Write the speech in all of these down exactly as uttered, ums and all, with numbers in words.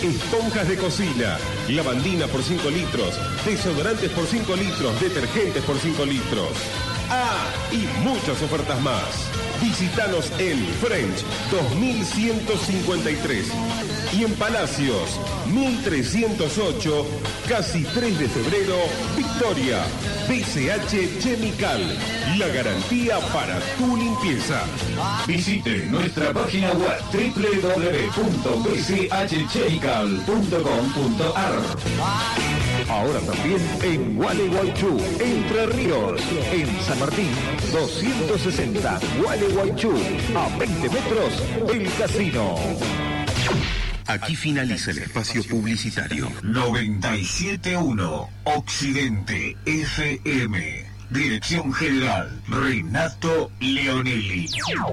esponjas de cocina, lavandina por cinco litros, desodorantes por cinco litros, detergentes por cinco litros. Ah, y muchas ofertas más. Visítanos en French dos mil ciento cincuenta y tres y en Palacios mil trescientos ocho, casi tres de febrero, Victoria. B C H Chemical, la garantía para tu limpieza. Visite nuestra página web doble u doble u doble u punto b c h chemical punto com punto a r. Ahora también en Gualeguaychú, Entre Ríos, en San Martín, doscientos sesenta, Gualeguaychú, a veinte metros del casino. Aquí finaliza el espacio publicitario. noventa y siete punto uno Occidente F M. Dirección General Renato Leonelli.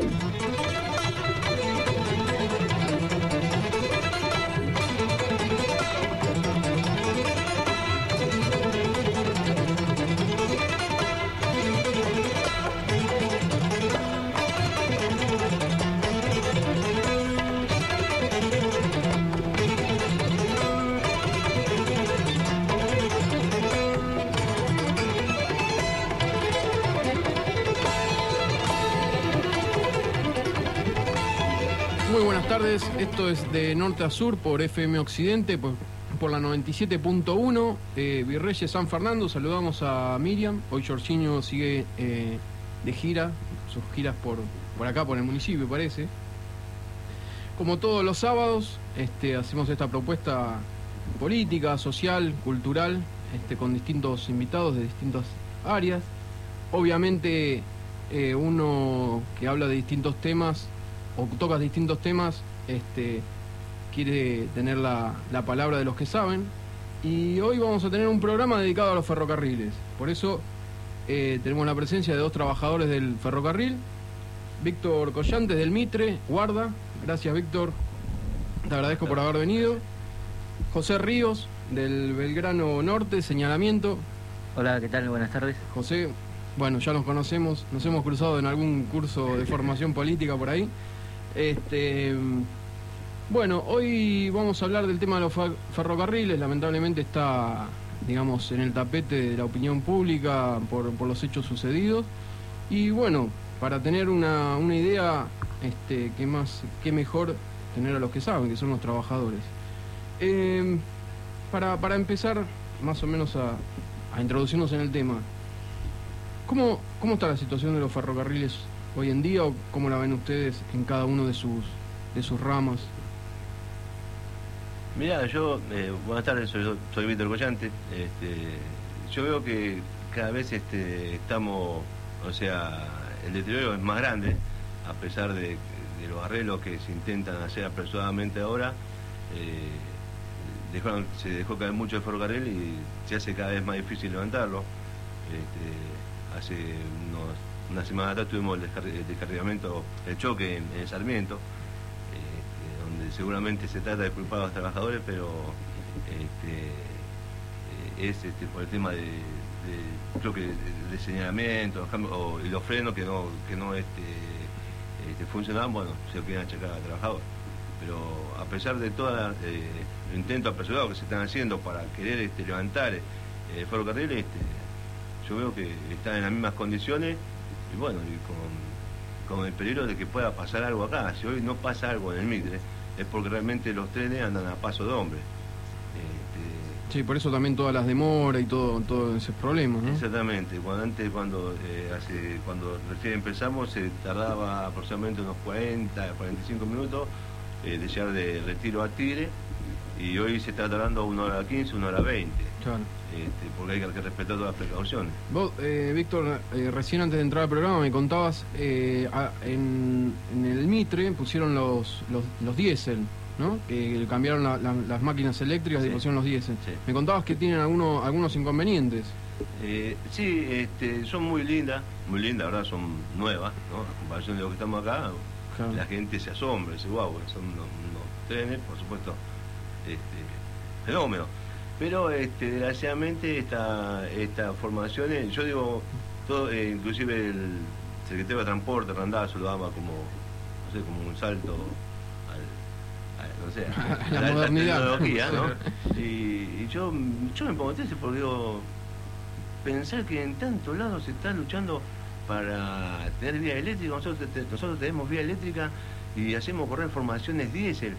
Esto es de norte a sur por F M Occidente, por, por la noventa y siete punto uno, eh, Virreyes San Fernando. Saludamos a Miriam. Hoy Jorginho sigue eh, de gira, sus giras por, por acá, por el municipio, parece. Como todos los sábados, este, hacemos esta propuesta política, social, cultural, este, con distintos invitados de distintas áreas. Obviamente, eh, uno que habla de distintos temas o toca distintos temas, este, quiere tener la, la palabra de los que saben, y hoy vamos a tener un programa dedicado a los ferrocarriles. Por eso eh, tenemos la presencia de dos trabajadores del ferrocarril, Víctor Collantes del Mitre, guarda. Gracias, Víctor, te agradezco por haber venido. José Ríos del Belgrano Norte, señalamiento. Hola, ¿qué tal? Buenas tardes. José, bueno, ya nos conocemos, nos hemos cruzado en algún curso de formación política por ahí. Este, bueno, hoy vamos a hablar del tema de los ferrocarriles. Lamentablemente está, digamos, en el tapete de la opinión pública por, por los hechos sucedidos. Y bueno, para tener una, una idea, este, qué más, qué mejor tener a los que saben, que son los trabajadores. Eh, para, para empezar, más o menos a, a introducirnos en el tema, ¿cómo, cómo está la situación de los ferrocarriles hoy en día, o cómo la ven ustedes en cada uno de sus de sus ramas? Mirá, yo, eh, buenas tardes, soy, soy Víctor Collantes. Este, yo veo que cada vez este, estamos, o sea, el deterioro es más grande, a pesar de, de los arreglos que se intentan hacer apresuradamente ahora. Eh, dejaron, se dejó caer mucho el ferrocarril y se hace cada vez más difícil levantarlo. Este, hace unos Una semana atrás tuvimos el, descar el descarrilamiento, el choque en, en Sarmiento, eh, donde seguramente se trata de culpar a los trabajadores, pero este, eh, es este, por el tema de, de creo que de, de señalamiento o, y los frenos que no que no este, este, funcionaban. Bueno, se quieren achacar al trabajador. Pero a pesar de todo eh, el intento apresurado que se están haciendo para querer este, levantar eh, el ferrocarril, este, yo veo que están en las mismas condiciones. Y bueno, y con, con el peligro de que pueda pasar algo acá. Si hoy no pasa algo en el Mitre, es porque realmente los trenes andan a paso de hombre. Este... Sí, por eso también todas las demoras y todo, todo ese problema, ¿no? Exactamente. Cuando antes, cuando eh, hace, cuando recién empezamos, se tardaba aproximadamente unos cuarenta, cuarenta y cinco minutos eh, de llegar de Retiro a Tigre, y hoy se está tardando una hora quince, una hora veinte. Claro. Este, porque hay que respetar todas las precauciones. Vos, eh, Víctor, eh, recién antes de entrar al programa me contabas, eh, a, en, en el Mitre pusieron los, los, los diésel, ¿no? Que cambiaron la, la, las máquinas eléctricas, sí, y pusieron los diésel. Sí. Me contabas que tienen algunos, algunos inconvenientes. Eh, sí, este, son muy lindas, muy lindas, la verdad, son nuevas, ¿no? A comparación de lo que estamos acá, claro, la gente se asombra, dice, wow, son unos, unos trenes, por supuesto, este, fenómenos. Pero este, desgraciadamente esta, esta formación, yo digo, todo, eh, inclusive el secretario de Transporte, Randazzo, lo daba como, no sé, como un salto al, al, o sea, la, la, modernidad. la tecnología, ¿no? y, y yo, yo me pongo triste porque digo, pensar que en tantos lados se está luchando para tener vía eléctrica, nosotros, te, nosotros tenemos vía eléctrica y hacemos correr formaciones diésel,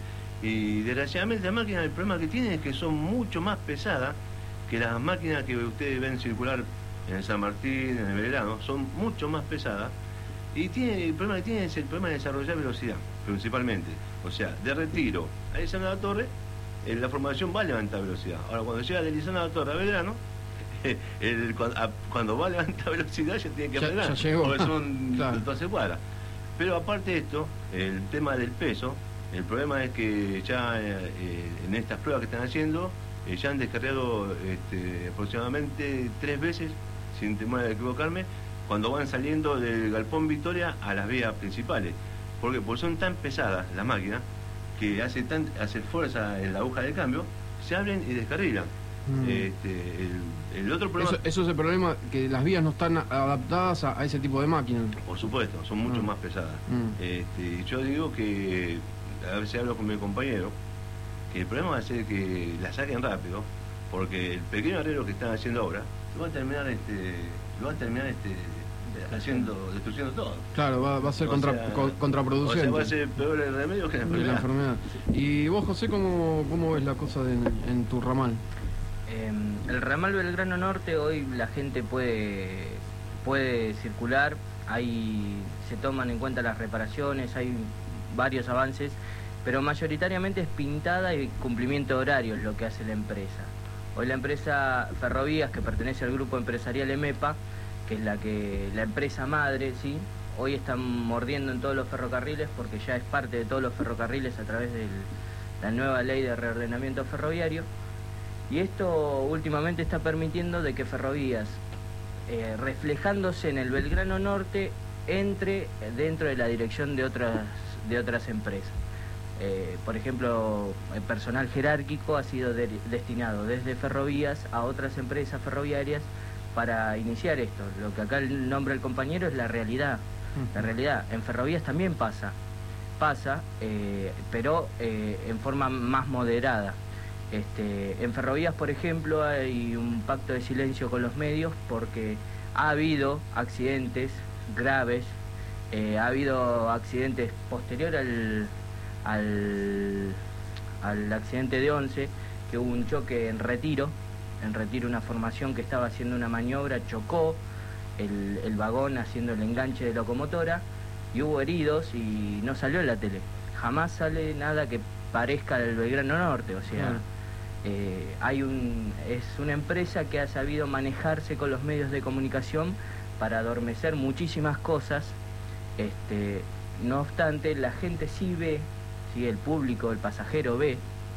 y desgraciadamente la máquina, el problema que tiene es que son mucho más pesadas que las máquinas que ustedes ven circular en San Martín, en el Belgrano, son mucho más pesadas, y tiene, el problema que tiene es el problema de desarrollar velocidad, principalmente. O sea, de Retiro a Lisandro de la Torre, eh, la formación va a levantar velocidad. Ahora, cuando llega de Lisandro de la Torre a Belgrano, eh, el, cuando, a, cuando va a levantar velocidad ya tiene que ya, frenar, ya llegó. porque son Claro. doce cuadras. Pero aparte de esto, el tema del peso, el problema es que ya eh, en estas pruebas que están haciendo, eh, ya han descargado este, aproximadamente tres veces, sin temor de equivocarme, cuando van saliendo del Galpón Victoria a las vías principales. ¿Por qué? Porque son tan pesadas las máquinas que hace, tan, hace fuerza en la aguja de cambio, se abren y descarrilan. Mm. Este, el, el otro problema... Eso, eso es el problema, que las vías no están adaptadas a, a ese tipo de máquinas. Por supuesto, son mucho mm. más pesadas. Mm. Este, yo digo que, a veces hablo con mi compañero, que el problema va a ser que la saquen rápido, porque el pequeño arreglo que están haciendo ahora, lo van a terminar, este, lo van a terminar este, haciendo, destruyendo todo. Claro, va, va a ser contra, sea, co, contraproducente. O sea, va a ser peor el remedio que la enfermedad. La enfermedad. Y vos, José, ¿cómo, cómo ves la cosa de, en tu ramal? Eh, el ramal Belgrano Norte, hoy la gente puede, puede circular, hay, se toman en cuenta las reparaciones, hay varios avances, pero mayoritariamente es pintada y cumplimiento de horarios lo que hace la empresa. Hoy la empresa Ferrovías, que pertenece al grupo empresarial EMEPA, que es la que la empresa madre, ¿sí? Hoy están mordiendo en todos los ferrocarriles porque ya es parte de todos los ferrocarriles a través de la nueva ley de reordenamiento ferroviario. Y esto últimamente está permitiendo de que Ferrovías, eh, reflejándose en el Belgrano Norte, entre dentro de la dirección de otras, de otras empresas. Eh, por ejemplo, el personal jerárquico ha sido de, destinado desde Ferrovías a otras empresas ferroviarias para iniciar esto. Lo que acá el nombre del compañero es la realidad. Uh-huh. La realidad. En Ferrovías también pasa, pasa, eh, pero eh, en forma más moderada. Este, en Ferrovías, por ejemplo, hay un pacto de silencio con los medios porque ha habido accidentes graves, eh, ha habido accidentes posterior al, al, al accidente de Once, que hubo un choque en Retiro, en Retiro una formación que estaba haciendo una maniobra, chocó el, el vagón haciendo el enganche de locomotora y hubo heridos y no salió en la tele. Jamás sale nada que parezca el Belgrano Norte, o sea... Uh-huh. Eh, hay un, es una empresa que ha sabido manejarse con los medios de comunicación para adormecer muchísimas cosas. Este, no obstante, la gente sí ve, sí, el público, el pasajero ve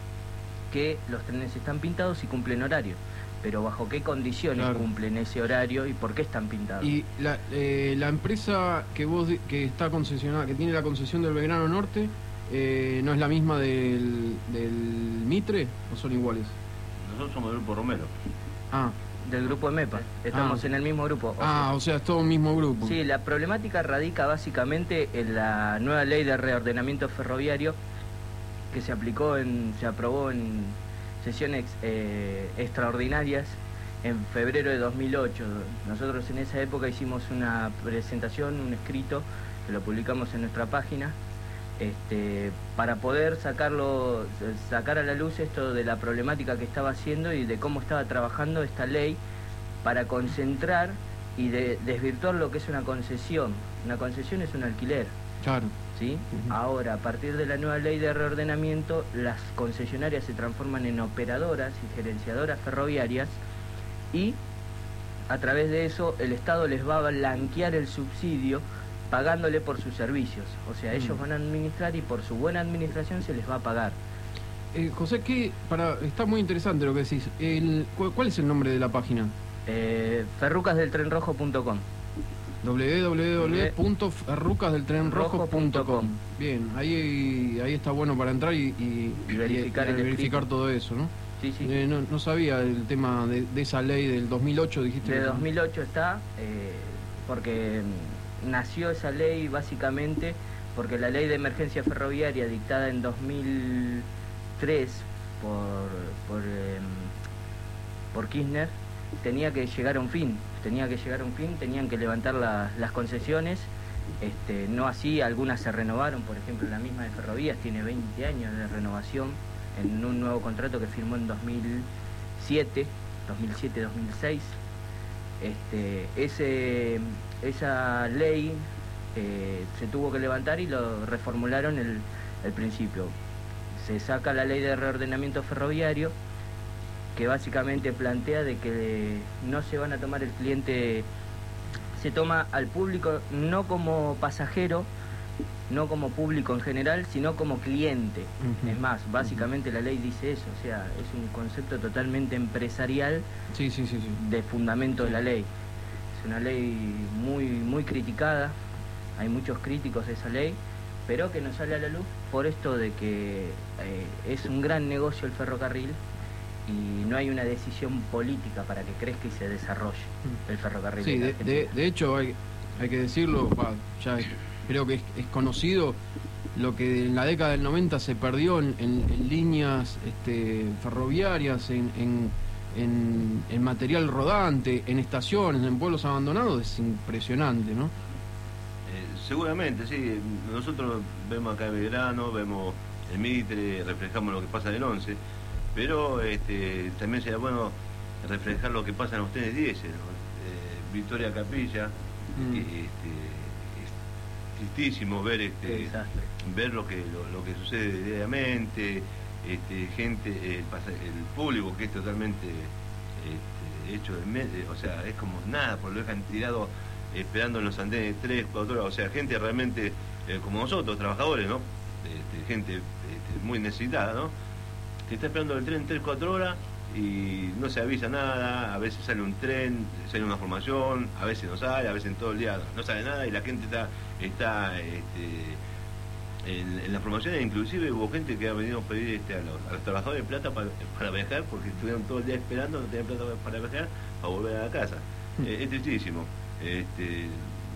que los trenes están pintados y cumplen horario. Pero ¿bajo qué condiciones claro. cumplen ese horario y por qué están pintados? Y la, eh, la empresa que vos que está concesionada, que tiene la concesión del Belgrano Norte, Eh, ¿no es la misma del, del Mitre o son iguales? Nosotros somos del grupo Romero. Ah. Del grupo EMEPA. Estamos ah. en el mismo grupo. O ah, sea, o sea, es todo un mismo grupo. Sí, la problemática radica básicamente en la nueva ley de reordenamiento ferroviario que se aplicó, en, se aprobó en sesiones eh, extraordinarias en febrero de dos mil ocho. Nosotros en esa época hicimos una presentación, un escrito, que lo publicamos en nuestra página, Este, para poder sacarlo, sacar a la luz esto de la problemática que estaba haciendo y de cómo estaba trabajando esta ley para concentrar y de, desvirtuar lo que es una concesión. Una concesión es un alquiler. Claro. ¿Sí? Uh-huh. Ahora, a partir de la nueva ley de reordenamiento, las concesionarias se transforman en operadoras y gerenciadoras ferroviarias y a través de eso el Estado les va a blanquear el subsidio pagándole por sus servicios. O sea, ellos van a administrar y por su buena administración se les va a pagar. Eh, José, ¿qué, para, está muy interesante lo que decís. El, ¿Cuál es el nombre de la página? Eh, ferrucas del tren rojo punto com. doble u doble u doble u punto ferrucas del tren rojo punto com. Bien, ahí, ahí está bueno para entrar y, y, y verificar, y, y el verificar todo eso, ¿no? Sí, sí. Eh, no, no sabía el tema de, de esa ley del dos mil ocho, dijiste. De que... dos mil ocho está, eh, porque nació esa ley básicamente porque la ley de emergencia ferroviaria dictada en dos mil tres por, por, eh, por Kirchner, tenía que llegar a un fin, tenía que llegar a un fin, tenían que levantar la, las concesiones, este, no así, algunas se renovaron, por ejemplo la misma de Ferrovías tiene veinte años de renovación en un nuevo contrato que firmó en dos mil siete, dos mil seis. Este, ese, esa ley eh, se tuvo que levantar y lo reformularon el, el principio. Se saca la ley de reordenamiento ferroviario, que básicamente plantea de que no se van a tomar el cliente, se toma al público no como pasajero, no como público en general, sino como cliente. Uh-huh. Es más, básicamente uh-huh. la ley dice eso, o sea, es un concepto totalmente empresarial sí, sí, sí, sí. de fundamento sí. de la ley. Es una ley muy, muy criticada, hay muchos críticos de esa ley, pero que nos sale a la luz por esto de que eh, es un gran negocio el ferrocarril y no hay una decisión política para que crezca y se desarrolle el ferrocarril. Sí, de, de, de hecho hay, hay que decirlo, bah, ya creo que es, es conocido lo que en la década del noventa se perdió en, en, en líneas este, ferroviarias, en, en, en, en material rodante, en estaciones, en pueblos abandonados, es impresionante, ¿no? Seguramente, sí. Nosotros vemos acá en Belgrano, vemos el Mitre, reflejamos lo que pasa en el once, pero este, también sería bueno reflejar lo que pasa en los trenes diez, ¿no? eh, Victoria Capilla, mm. que, este, es tristísimo ver este, ver lo que lo, lo que sucede diariamente, este, gente, el, el público que es totalmente este, hecho de medio, o sea, es como nada, por lo dejan tirado esperando en los andenes tres, cuatro horas, o sea, gente realmente eh, como nosotros, trabajadores, ¿no? Este, gente este, muy necesitada, ¿no? Que está esperando el tren tres, cuatro horas y no se avisa nada, a veces sale un tren, sale una formación, a veces no sale, a veces en todo el día no sale nada y la gente está, está este, en, en las formaciones, inclusive hubo gente que ha venido a pedir este, a, los, a los trabajadores plata para, para viajar porque estuvieron todo el día esperando, no tenían plata para viajar, para volver a la casa. Mm. Eh, es tristísimo. Este, eh,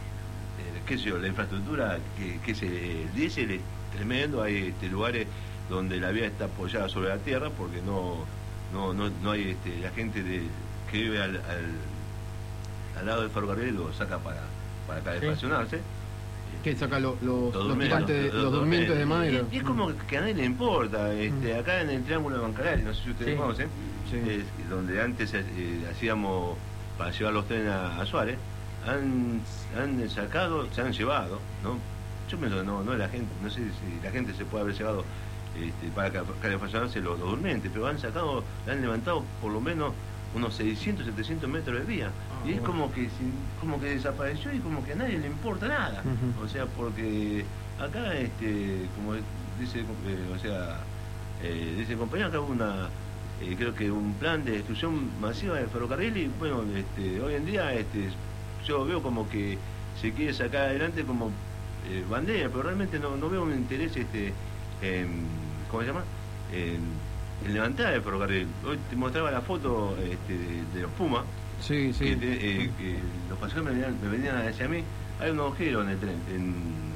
qué sé yo, la infraestructura, que, que es el diésel es tremendo, hay este, lugares donde la vía está apoyada sobre la tierra porque no no no, no hay este, la gente de, que vive al, al, al lado del ferrocarril lo saca para para acá estacionarse. ¿Qué saca lo, lo, los, los, tirantes, los, los durmientes de madera? Y, y es como que a nadie le importa. Este, mm. Acá en el Triángulo de Bancalari, no sé si ustedes sí. conocen, sí. Es, donde antes eh, hacíamos para llevar los trenes a, a Suárez, han, han sacado, se han llevado, ¿no? Yo pienso que no, no la gente, no sé si la gente se puede haber llevado este, para calefaccionarse los, los durmientes, pero han sacado, han levantado por lo menos unos seiscientos, setecientos metros de vía. Ah, y es bueno. como que como que desapareció y como que a nadie le importa nada. Uh-huh. O sea, porque acá, este, como dice, eh, o sea, eh, dice el compañero, acá hubo una, eh, creo que un plan de destrucción masiva del ferrocarril y bueno, este, hoy en día este, yo veo como que se quiere sacar adelante como eh, bandera, pero realmente no, no veo un interés, este, en, ¿cómo se llama? En, en levantar el ferrocarril. Hoy te mostraba la foto este, de, de los Pumas. Sí, sí. Que, te, eh, que los pasajeros me venían, me venían hacia mí. Hay un agujero en el tren. En,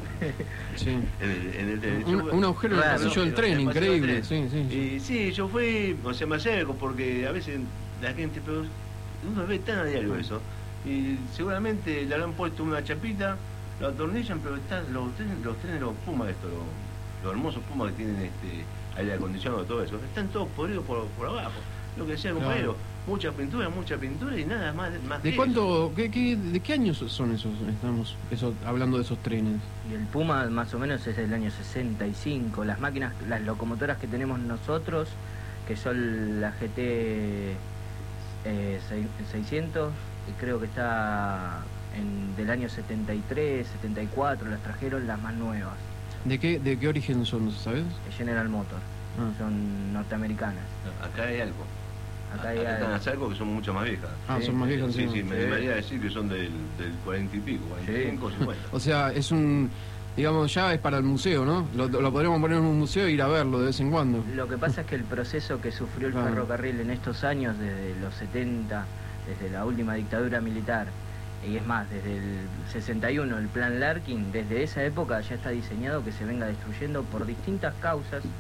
sí. en, el, en el tren. Un, yo, un agujero en el pasillo del tren, increíble. Tren. Sí, sí. Y sí, yo fui, o sea, me acerco porque a veces la gente, pero uno ve tan a diario eso. Y seguramente le habrán puesto una chapita, lo atornillan, pero están los trenes, los trenes, los Pumas, esto, los, los hermosos Pumas que tienen este aire acondicionado, todo eso, están todos podridos por, por abajo. Lo que decía el compañero, claro. mucha pintura, mucha pintura y nada más. más ¿De que cuánto, qué, qué, de qué años son esos? Estamos eso, hablando de esos trenes. Y el Puma más o menos es del año sesenta y cinco. Las máquinas, las locomotoras que tenemos nosotros, que son la G T eh, seiscientos, creo que está en, del año setenta y tres, setenta y cuatro, las trajeron las más nuevas. ¿De qué, de qué origen son, sabes? General Motors, ah. son norteamericanas. Acá hay algo. Acá hay Acá algo. están las algo que son mucho más viejas. Ah, sí. son más viejas. Sí, sí, sí. me debería decir que son del, del cuarenta y pico, cuarenta y cinco, cincuenta. O sea, es un, digamos, ya es para el museo, ¿no? Lo, lo podríamos poner en un museo e ir a verlo de vez en cuando. Lo que pasa es que el proceso que sufrió el claro. ferrocarril en estos años, desde los setenta, desde la última dictadura militar, y es más, desde el sesenta y uno, el plan Larkin, desde esa época ya está diseñado que se venga destruyendo por distintas causas,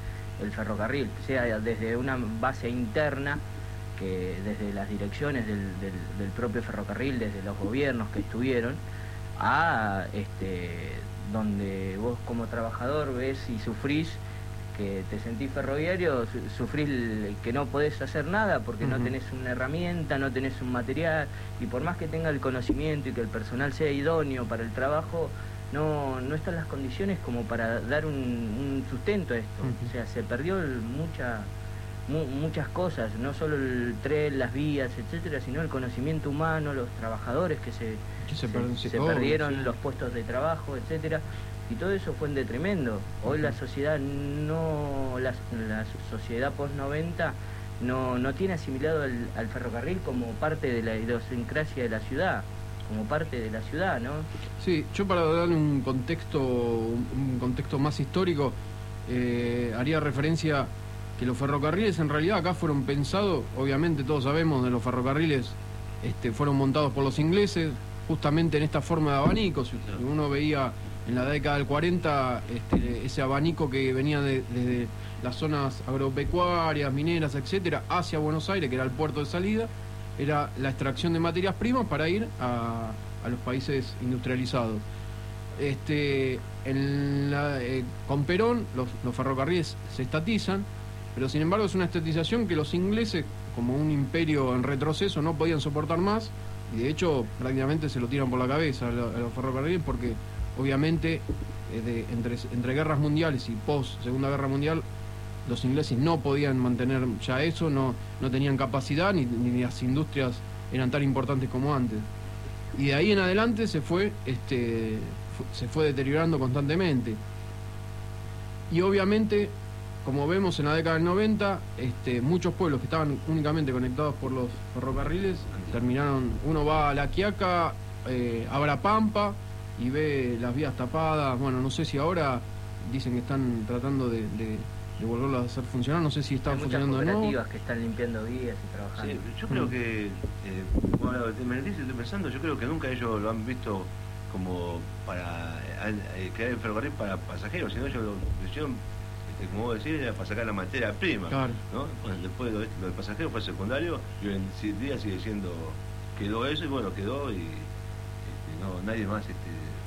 el ferrocarril, sea desde una base interna, que desde las direcciones del, del, del propio ferrocarril, desde los gobiernos que estuvieron, a este, donde vos como trabajador ves y sufrís, que te sentís ferroviario, sufrís que no podés hacer nada porque uh-huh. no tenés una herramienta, no tenés un material, y por más que tenga el conocimiento y que el personal sea idóneo para el trabajo, no, no están las condiciones como para dar un, un sustento a esto. Uh-huh. O sea, se perdió el, mucha, mu, muchas cosas, no solo el tren, las vías, etcétera, sino el conocimiento humano, los trabajadores que se, que se, se, per se oh, perdieron, sí. los puestos de trabajo, etcétera. Y todo eso fue en detrimento. Hoy uh-huh. la sociedad no, la, la sociedad post noventa no, no tiene asimilado al, al ferrocarril como parte de la idiosincrasia de la ciudad, como parte de la ciudad, ¿no? Sí, yo para darle un contexto, un contexto más histórico, eh, haría referencia que los ferrocarriles en realidad acá fueron pensados, obviamente todos sabemos de los ferrocarriles, este, fueron montados por los ingleses, justamente en esta forma de abanico. Si uno veía en la década del cuarenta este, ese abanico que venía de, desde las zonas agropecuarias, mineras, etcétera, hacia Buenos Aires, que era el puerto de salida, era la extracción de materias primas para ir a, a los países industrializados. Este, en la, eh, con Perón los, los ferrocarriles se estatizan, pero sin embargo es una estatización que los ingleses, como un imperio en retroceso, no podían soportar más, y de hecho prácticamente se lo tiran por la cabeza a, la, a los ferrocarriles, porque obviamente eh, de, entre, entre guerras mundiales y post Segunda Guerra Mundial los ingleses no podían mantener ya eso, no, no tenían capacidad, ni, ni las industrias eran tan importantes como antes. Y de ahí en adelante se fue, este, fu se fue deteriorando constantemente. Y obviamente, como vemos en la década del noventa, este, muchos pueblos que estaban únicamente conectados por los ferrocarriles terminaron, uno va a La Quiaca, eh, Abra Pampa, y ve las vías tapadas. Bueno, no sé si ahora dicen que están tratando de, de de volverlo a hacer funcionar, no sé si están funcionando o no. Hay muchas cooperativas que están limpiando vías y trabajando. Sí, yo creo mm. que, eh, bueno, me estoy pensando, yo creo que nunca ellos lo han visto como para eh, crear el ferrocarril para pasajeros, sino ellos lo hicieron, este, como vos decís, para sacar la materia prima, claro. ¿no? Bueno, después lo, lo de pasajeros fue secundario, y hoy en día sigue siendo, quedó eso, y bueno, quedó, y este, no, nadie más este,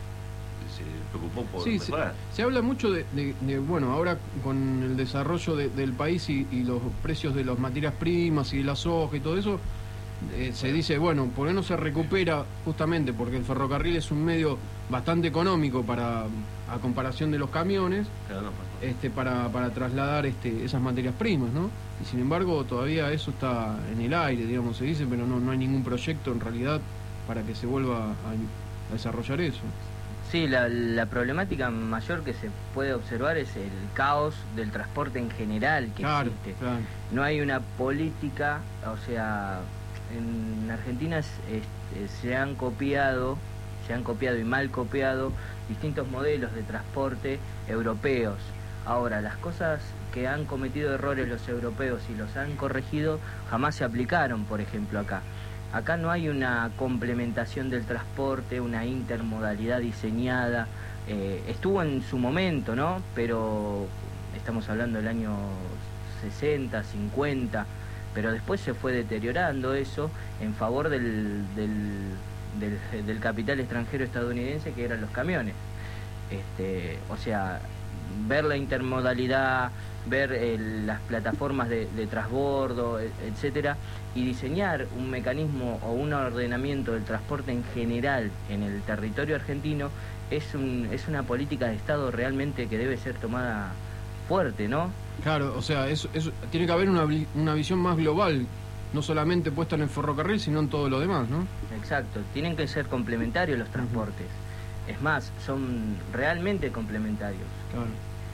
se preocupó por sí, mejorar. Se, se habla mucho de, de, de, bueno, ahora con el desarrollo de, del país y, y los precios de las materias primas y de la soja y todo eso, eh, se dice, bueno, ¿por qué no se recupera? Justamente porque el ferrocarril es un medio bastante económico para, a comparación de los camiones, claro, no, este, para, para trasladar este, esas materias primas, ¿no? Y sin embargo todavía eso está en el aire, digamos, se dice, pero no, no hay ningún proyecto en realidad para que se vuelva a, a desarrollar eso. Sí, la, la problemática mayor que se puede observar es el caos del transporte en general que claro, existe. Claro. No hay una política, o sea, en Argentina es, es, se han copiado, se han copiado y mal copiado distintos modelos de transporte europeos. Ahora, las cosas que han cometido errores los europeos y los han corregido jamás se aplicaron, por ejemplo, acá. Acá no hay una complementación del transporte, una intermodalidad diseñada. Eh, estuvo en su momento, ¿no? Pero estamos hablando del año sesenta, cincuenta, pero después se fue deteriorando eso en favor del, del, del, del capital extranjero estadounidense, que eran los camiones. Este, o sea, ver la intermodalidad, ver eh, las plataformas de, de transbordo, etcétera, y diseñar un mecanismo o un ordenamiento del transporte en general en el territorio argentino es, un, es una política de Estado realmente que debe ser tomada fuerte, ¿no? Claro, o sea, eso, eso, tiene que haber una, una visión más global, no solamente puesta en el ferrocarril, sino en todo lo demás, ¿no? Exacto, tienen que ser complementarios los transportes. Uh-huh. Es más, son realmente complementarios. Claro.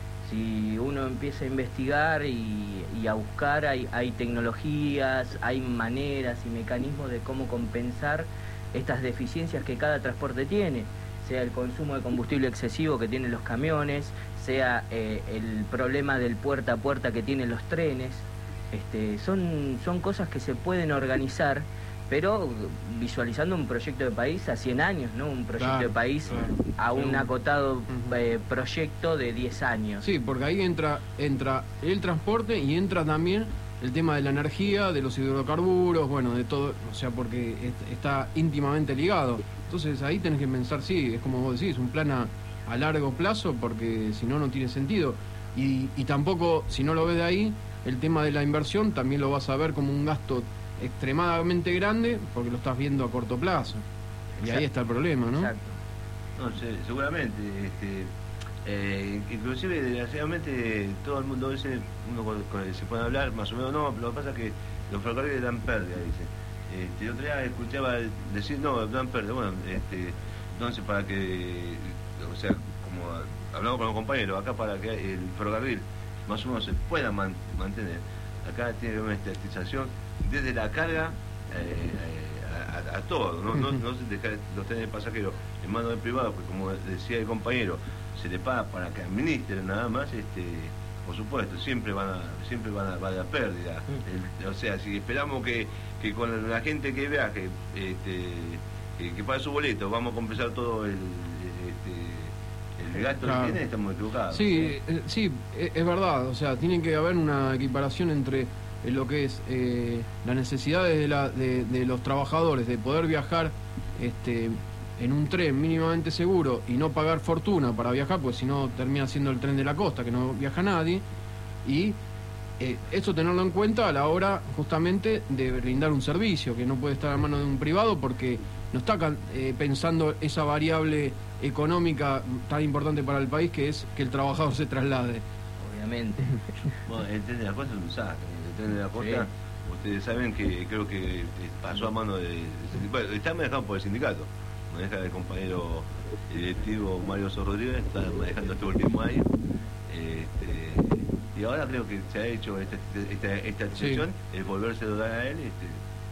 Si uno empieza a investigar y, y a buscar, hay, hay tecnologías, hay maneras y mecanismos de cómo compensar estas deficiencias que cada transporte tiene, sea el consumo de combustible excesivo que tienen los camiones, sea eh, el problema del puerta a puerta que tienen los trenes. Este, son, son cosas que se pueden organizar pero visualizando un proyecto de país a cien años, ¿no? Un proyecto Claro, de país claro. a un Según. acotado Ujú. eh, proyecto de diez años. Sí, porque ahí entra entra el transporte y entra también el tema de la energía, de los hidrocarburos, bueno, de todo, o sea, porque es- está íntimamente ligado. Entonces ahí tenés que pensar, sí, es como vos decís, un plan a, a largo plazo, porque si no, no tiene sentido. Y, y tampoco, si no lo ves de ahí, el tema de la inversión también lo vas a ver como un gasto extremadamente grande, porque lo estás viendo a corto plazo. Y ahí Exacto. está el problema, ¿no? Exacto. No sé, seguramente, este, eh, inclusive desgraciadamente todo el mundo dice, uno con- con- se puede hablar más o menos, no, lo que pasa es que los ferrocarriles dan pérdida, dice. Este, el otro día escuchaba decir, no, dan pérdida, bueno, este, entonces para que, o sea, como hablamos con los compañeros, acá para que el ferrocarril más o menos se pueda man- mantener, acá tiene que haber una estatización desde la carga eh, eh, a, a todo, no, no, no se deja los trenes de pasajeros en manos del privado, porque como decía el compañero, se le paga para que administren nada más, este, por supuesto, siempre van a, siempre van a, va a dar pérdida. El- o sea, si esperamos que, que con la gente que viaje, este, que, que pague su boleto, vamos a compensar todo el, este, el gasto Claro. que tiene, estamos equivocados. Sí, eh, sí, e- es verdad. O sea, tiene que haber una equiparación entre eh, lo que es eh, las necesidades de, la, de, de los trabajadores de poder viajar este, en un tren mínimamente seguro y no pagar fortuna para viajar, pues si no termina siendo el tren de la costa, que no viaja nadie. Y eh, eso tenerlo en cuenta a la hora justamente de brindar un servicio, que no puede estar a mano de un privado porque no está can- eh, pensando esa variable económica tan importante para el país, que es que el trabajador se traslade. Obviamente. Bueno, el tren de la costa es un desastre. El tren de la costa, ustedes saben que creo que pasó a mano de... Bueno, está manejado por el sindicato. Maneja el compañero directivo Mario So Rodríguez, está manejando este último año. Este, y ahora creo que se ha hecho esta, esta, esta decisión, el volverse a dar a él. Este,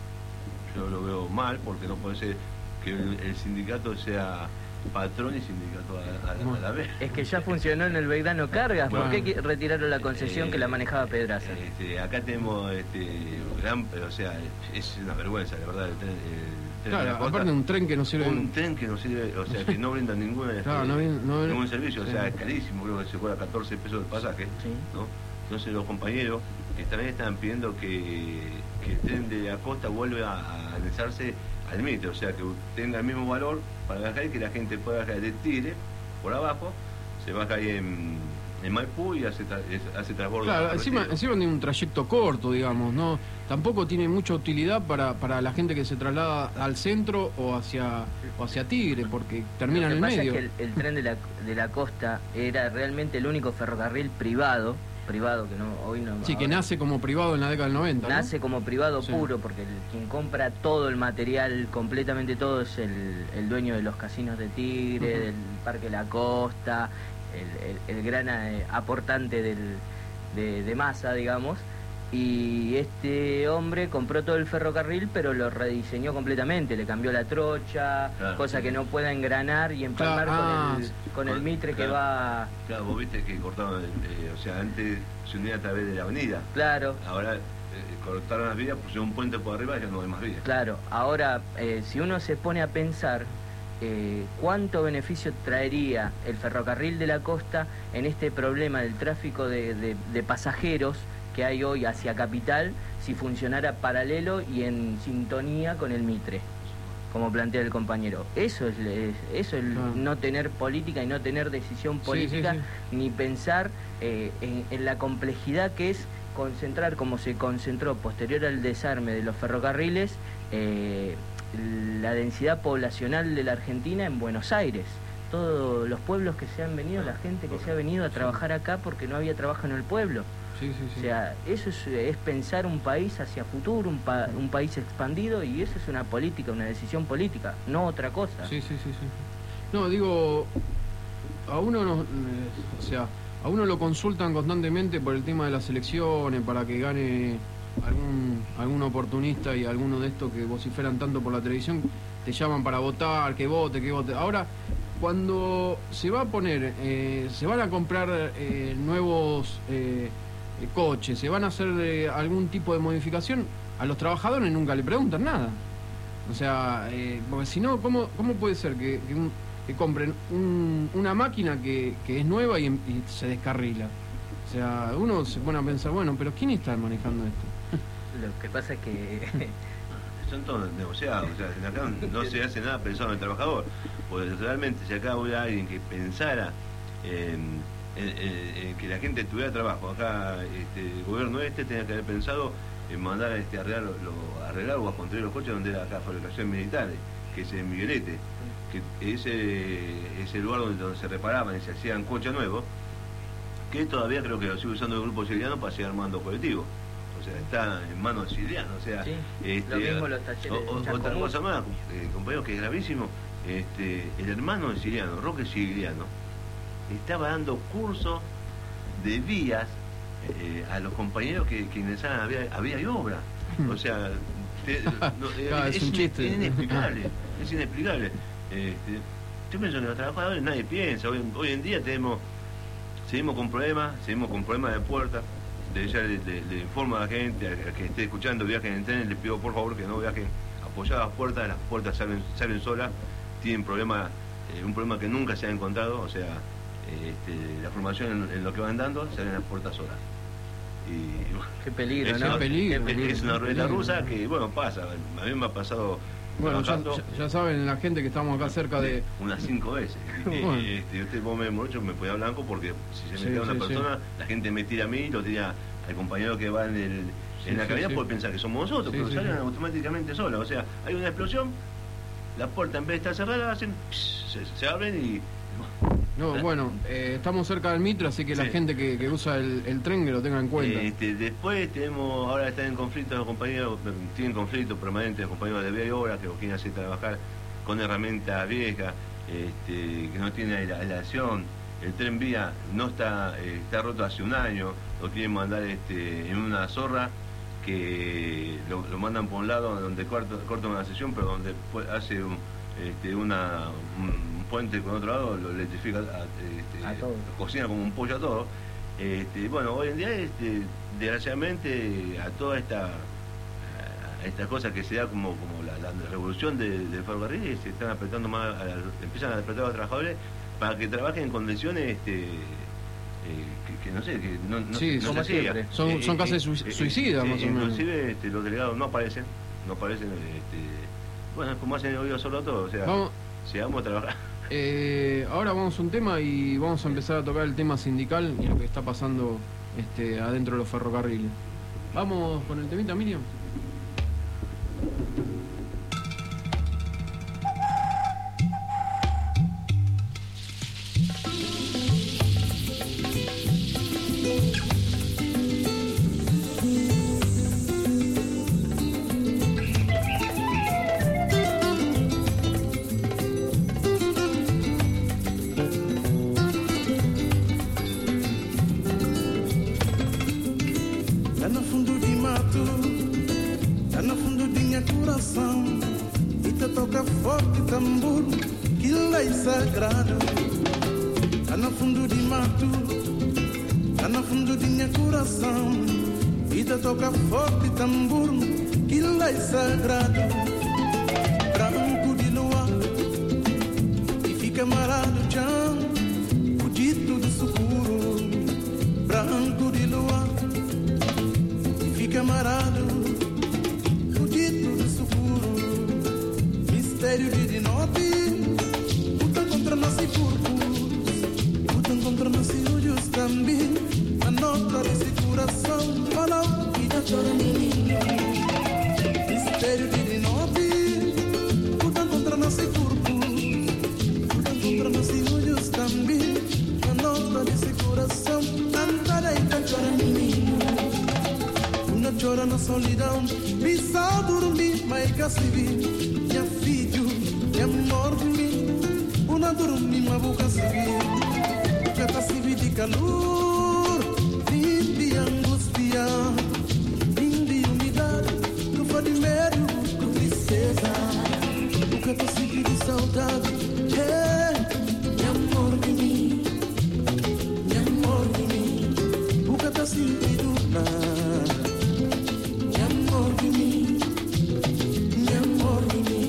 yo lo veo mal, porque no puede ser que el, el sindicato sea patrón y sindicato a, a- a la vez. Es que ya funcionó en el Belgrano Cargas, ¿por Bueno. qué retiraron la concesión Eh, que la manejaba Pedraza? Este, acá tenemos este, gran, o sea, es una vergüenza, la verdad, el tren, el tren de la Claro, costa. aparte de un tren que no sirve... Un tren que no sirve, o sea, que no brinda ninguna, este, Claro, no viene- no viene- ningún servicio, sí. o sea, es carísimo, creo que se cobra catorce pesos el pasaje, Sí. ¿no? Entonces los compañeros que también están pidiendo que, que el tren de la costa vuelva a anexarse al Mitre, o sea, que tenga el mismo valor para viajar y que la gente pueda viajar de Tigre por abajo, se baja ahí en, en Maipú y hace, tra- es- hace transbordo. Claro, a encima, Retiro. encima tiene un trayecto corto, digamos, ¿no? Tampoco tiene mucha utilidad para, para la gente que se traslada al centro o hacia o hacia Tigre, porque termina en Lo el que pasa medio. es que el, el tren de la, de la costa era realmente el único ferrocarril privado, privado que no hoy no... Sí, que ahora nace como privado en la década del noventa, ¿no? nace como privado Sí. puro, porque el- quien compra todo el material, completamente todo, es el, el dueño de los casinos de Tigre, Ujú. del Parque La Costa, el, el- el gran eh, aportante del, de, de masa, digamos. Y este hombre compró todo el ferrocarril, pero lo rediseñó completamente, le cambió la trocha, Claro. cosa que no pueda engranar y empalmar Claro, ah, con, el, con el mitre que claro. va... Claro, vos viste que cortaron, eh, o sea, antes se unía a través de la avenida, Claro, ahora eh, cortaron las vías, pusieron un puente por arriba y ya no hay más vías. claro. Ahora, eh, si uno se pone a pensar eh, cuánto beneficio traería el ferrocarril de la costa en este problema del tráfico de, de- de pasajeros que hay hoy hacia Capital, si funcionara paralelo y en sintonía con el Mitre, como plantea el compañero. Eso es, es- eso es Claro. no tener política y no tener decisión Sí, política, sí, ni pensar eh, en, en la complejidad que es concentrar, como se concentró posterior al desarme de los ferrocarriles, eh, la densidad poblacional de la Argentina en Buenos Aires. Todos los pueblos que se han venido, la gente que se ha venido a trabajar acá porque no había trabajo en el pueblo. Sí, sí, sí. O sea, eso es, es pensar un país hacia futuro, un, pa- un país expandido, y eso es una política, una decisión política, no otra cosa. Sí, sí, sí, sí. No, digo, a uno no, eh, o sea, a uno lo consultan constantemente por el tema de las elecciones, para que gane algún algún oportunista, y alguno de estos que vociferan tanto por la televisión, te llaman para votar, que vote, que vote. Ahora, cuando se va a poner, eh, se van a comprar eh, nuevos eh, eh, coches, se van a hacer eh, algún tipo de modificación, a los trabajadores nunca le preguntan nada. O sea, eh, porque si no, ¿cómo, cómo puede ser que, que, un, que compren un, una máquina que, que es nueva y, y se descarrila? O sea, uno se pone a pensar, bueno, pero ¿quién está manejando esto? Lo que pasa es que... Son todos negociados, o sea, acá no se hace nada pensando en el trabajador, porque realmente si acá hubiera alguien que pensara en, en, en, en que la gente tuviera trabajo, acá este, el gobierno este tenía que haber pensado en mandar este, a arreglar, lo, arreglar o a construir los coches donde era acá fabricación militares, que es en Miguelete, que ese es el lugar donde, donde se reparaban y se hacían coches nuevos, que todavía creo que lo sigue usando el grupo siciliano para seguir armando colectivos. O sea, está en manos de Siciliano, o sea, sí, este, lo mismo los talleres o, o, otra cosa más, eh, compañero, que es gravísimo, este, el hermano de Siciliano, Roque Siciliano, estaba dando cursos de vías eh, a los compañeros que, que ingresaban a vía, a vía y obra. O sea, te, no, claro, es, es un chiste. Es inexplicable, es inexplicable. Este, yo pienso que los trabajadores nadie piensa, hoy, hoy en día tenemos, seguimos con problemas, seguimos con problemas de puertas. De ella le, le, le informo a la gente, a, a que esté escuchando, viajen en tren, le pido por favor que no viajen apoyadas las puertas, las puertas salen, salen solas, tienen problema, eh, un problema que nunca se ha encontrado, o sea, eh, este, la formación en, en lo que van dando, salen las puertas solas. Y, qué peligro, es ¿no? Una, peligro, es, es una ruleta peligro. rusa que, bueno, pasa, a mí me ha pasado... Bueno, ya, ya, ya saben la gente que estamos acá cerca de... Unas cinco veces. Bueno. Este, usted vos me mucho me podía blanco porque si se Sí, metía sí, una persona, sí. la gente me tira a mí, lo tira al compañero que va en, el, Sí, en la sí, cabina, sí. puede pensar que somos nosotros, Sí, pero sí, salen sí. automáticamente solas. O sea, hay una explosión, la puerta en vez de estar cerrada, hacen, se, se abren y... No, bueno, eh, estamos cerca del Mitre, así que la Sí. gente que, que usa el, el tren que lo tenga en cuenta. Este, después tenemos, ahora están en conflicto los compañeros, tienen conflicto permanente los compañeros de vía y obra que los quieren hacer trabajar con herramientas viejas, este, que no tienen aislación. El tren vía no está, eh, está roto hace un año, lo quieren mandar este, en una zorra que lo, lo mandan por un lado donde corta, corta una sesión, pero donde pu- hace un, este, una, un, puente con otro lado, lo electrifica, a, este, A todo. lo cocina como un pollo a todo. Este, bueno, hoy en día, este, desgraciadamente, a toda esta a esta cosa que se da como, como la, la revolución del de ferrocarril, se están apretando más, a, empiezan a apretar a los trabajadores para que trabajen en condiciones este, eh, que, que no sé, que no, no, Sí, no como se hacía. siempre. Son- son casi sui- suicidas, más o menos. Inclusive este, los delegados no aparecen, no aparecen, este, bueno, como hacen el oído solo a todo, o sea, Vamos, si vamos a trabajar. eh, ahora vamos a un tema y vamos a empezar a tocar el tema sindical y lo que está pasando este, adentro de los ferrocarriles. Vamos con el temita, Miriam. Lá no fundo de mato, lá no fundo de minha coração, e te toca forte tambor, que lá é sagrado. Lá no fundo de mato, lá no fundo de minha coração, e te toca forte tambor, que lá é sagrado. Branco de lua, e fica amarrado chão, o dito do sucuro. Branco de lua, fica amarrado, fudido do seguro. Mistério de de noite, luta contra nossos corpos, lutam contra nossos olhos também. A nota desse coração, fala e da chora menino. Mistério de de noite, luta contra nossos corpos, lutam contra nossos olhos também. A nota desse coração, cantará e da chora menino. Una chora na solidão, bisa dormir, mas que se vi, minha filho, minha amor de mim. Una dormir, mas boca se vi, que tá se vi de calor, nem de angústia, nem de umidade, que foi de medo, de tristeza, que tá se vi de saudade, hey, minha amor de mim, minha amor de mim, o que tá se vi do mar. Mi amor de mí, mi amor de mí.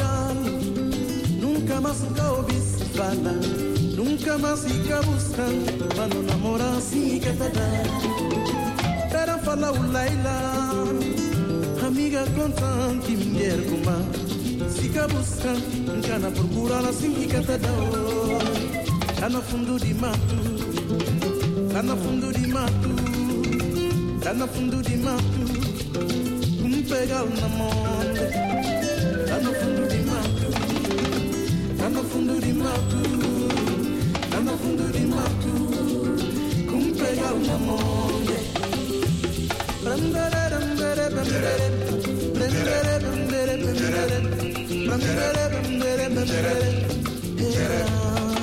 ya, nunca más ouvi se falar, nunca mais fica buscando pra não namorar assim que tá dando. Era falar o Laila, amiga contando que mulher com mais, fica buscando, cana procurar assim que tá dando. Tá no fundo de mato, tá no fundo de mato, tá no fundo de mato, um pegar na mão. Tá no fundo de mato, tá no fundo de mato, tá no fundo de mato, um pegar na mão. Brandere, brandere, brandere, brandere, brandere, brandere, brandere, brandere, brandere.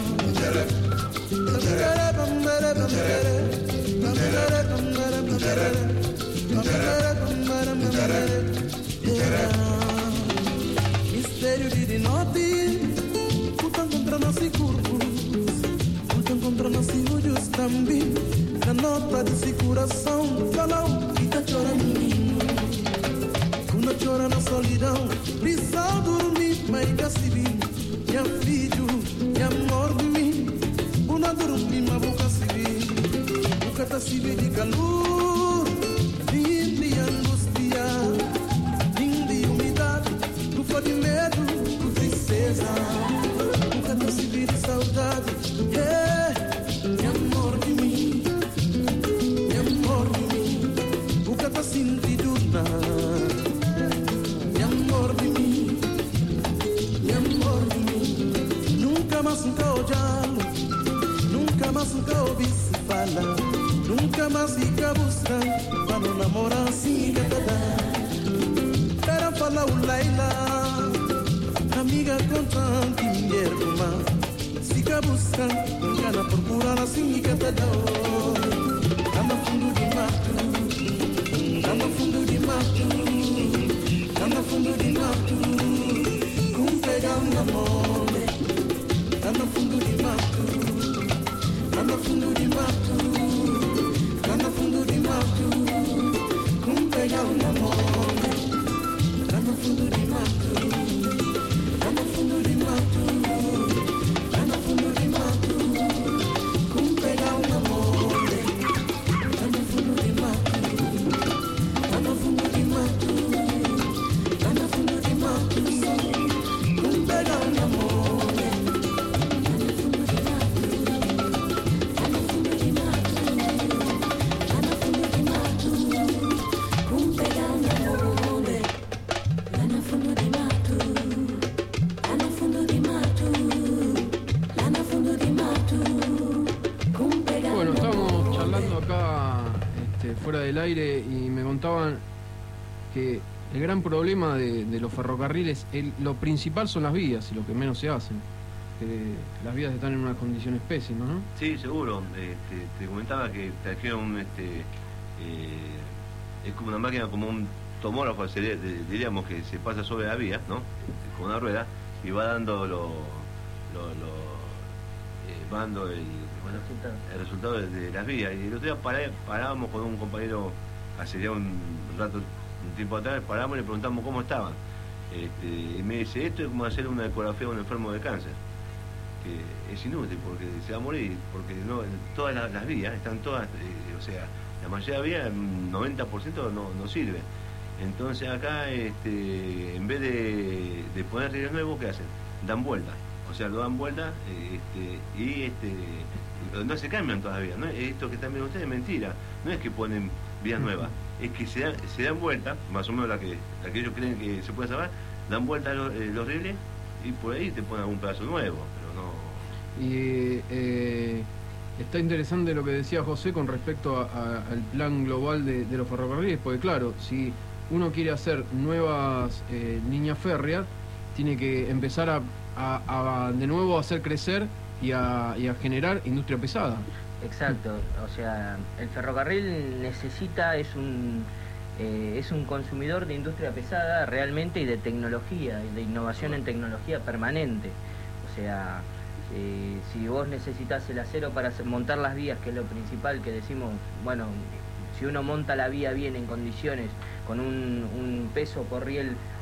Mistério de noite, lutam contra nossos corpos, lutam contra nossos olhos também. Na nota desse coração, falam que tá chorando. Quando chora na solidão, prisão dormir, mas que civil, minha filho, minha amor de mim. Una dormir, mas boca civil, boca tá civil de calor, de angústia, de umidade, lufa de medo, de tristeza, boca tá civil de saudade, yeah, meu amor de mim, meu amor de mim, boca tá sentido nada, meu amor de mim, meu amor de mim, nunca mais nunca olhar. Nunca mais nunca ouvi se falar, nunca mais fica buscando pra não namorar assim que tá dando. Era falar o Laila, amiga contando que mulher com mais, fica buscando, nunca na procura assim que tá dando. Tá no fundo de mato, tá no fundo de mato, tá no fundo de mato, com pegar na mão, tá no fundo de mato. Tá no fundo de mato, tá no fundo de mato, com pegar na mão. Tá no fundo de mato, tá no fundo de mato, tá no fundo de mato, com pegar na mão. Tá no fundo de mato, tá no fundo de mato, tá no fundo de mato, com pegar na mão. Fuera del aire y me contaban que el gran problema de, de los ferrocarriles, el, lo principal son las vías y lo que menos se hacen, que las vías están en unas condiciones pésimas, ¿no? Sí, seguro. Este, te comentaba que trajeron este, eh, es como una máquina, como un tomógrafo, sería, diríamos que se pasa sobre la vía, ¿no? Con una rueda y va dando lo, lo, lo eh, va dando el Bueno, el resultado de, de las vías. Y el otro día pará, parábamos con un compañero hace ya un rato, un tiempo atrás, paramos y le preguntamos cómo estaban. Este, y me dice, esto es como hacer una ecografía a un enfermo de cáncer, que es inútil porque se va a morir, porque no, todas las, las vías están todas, eh, o sea, la mayoría de vías, el noventa por ciento no, no sirve. Entonces acá, este, en vez de, de poner rieles nuevos, ¿qué hacen? Dan vuelta. O sea, lo dan vuelta eh, este, y este, no se cambian todavía, ¿no? Esto que están viendo ustedes es mentira, no es que ponen vías nuevas, es que se dan, se dan vuelta, más o menos la que, la que ellos creen que se puede salvar, dan vuelta los, eh, los rieles y por ahí te ponen algún pedazo nuevo, pero no... Y eh, está interesante lo que decía José con respecto a, a, al plan global de, de los ferrocarriles, porque claro, si uno quiere hacer nuevas eh, líneas férreas, tiene que empezar a, a, a de nuevo a hacer crecer y a, y a generar industria pesada. Exacto, o sea, el ferrocarril necesita, es un eh, es un consumidor de industria pesada realmente y de tecnología, de innovación en tecnología permanente. O sea, eh, si vos necesitas el acero para hacer, montar las vías, que es lo principal que decimos, bueno, si uno monta la vía bien en condiciones, con un, un peso por riel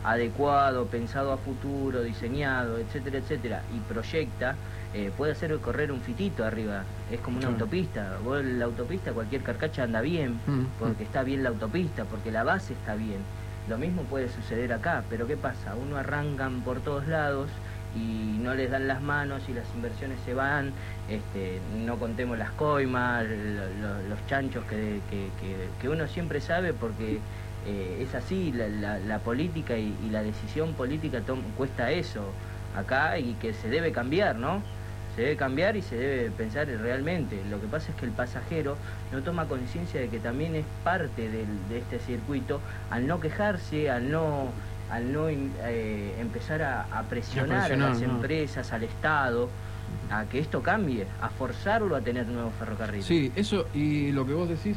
adecuado, pensado a futuro, diseñado, etcétera, etcétera, y proyecta, eh, puede hacer correr un fitito arriba. Es como una Sí. autopista. Vos la autopista, cualquier carcacha anda bien, Mm. porque está bien la autopista, porque la base está bien. Lo mismo puede suceder acá, pero ¿qué pasa? Uno arrancan por todos lados y no les dan las manos y las inversiones se van, este, no contemos las coimas, lo, lo, los chanchos que, que, que, que uno siempre sabe porque eh, es así, la, la, la política y, y la decisión política tom, cuesta eso acá y que se debe cambiar, ¿no? Se debe cambiar y se debe pensar realmente. Lo que pasa es que el pasajero no toma conciencia de que también es parte del, de este circuito al no quejarse, al no... al no eh, empezar a, a presionar a, presionar, las no. empresas, al Estado, a que esto cambie, a forzarlo a tener nuevos ferrocarriles. Sí, eso y lo que vos decís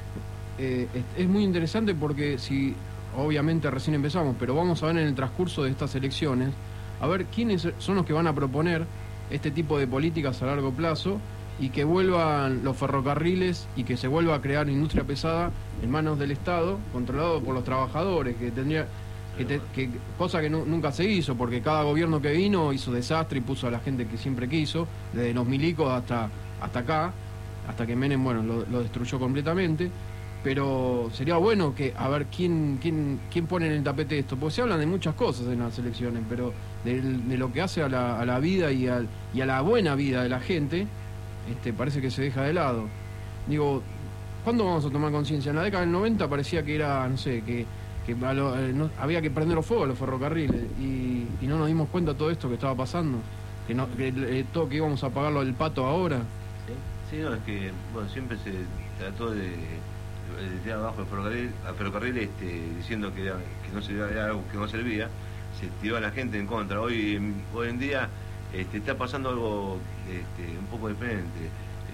eh, es, es muy interesante porque si, obviamente recién empezamos, pero vamos a ver en el transcurso de estas elecciones, a ver quiénes son los que van a proponer este tipo de políticas a largo plazo y que vuelvan los ferrocarriles y que se vuelva a crear industria pesada en manos del Estado, controlado por los trabajadores, que tendría... Que te, que, cosa que no, nunca se hizo, porque cada gobierno que vino hizo desastre y puso a la gente que siempre quiso, desde los milicos hasta hasta acá, hasta que Menem, bueno, lo, lo destruyó completamente. Pero sería bueno que, a ver, quién quién quién pone en el tapete esto, porque se hablan de muchas cosas en las elecciones, pero de, de lo que hace a la, a la vida y, al, y a la buena vida de la gente, este parece que se deja de lado. Digo, ¿cuándo vamos a tomar conciencia? En la década del noventa parecía que era, no sé, que... que a lo, eh, no, había que prender fuego a los ferrocarriles y, y no nos dimos cuenta de todo esto que estaba pasando, que, no, que eh, todo que íbamos a pagarlo al pato ahora. Sí, no, es que bueno, siempre se trató de, de tirar abajo el ferrocarril, al ferrocarril este, diciendo que, era, que no servía, era algo que no servía, se tiró a la gente en contra. Hoy, hoy en día este, está pasando algo este, un poco diferente.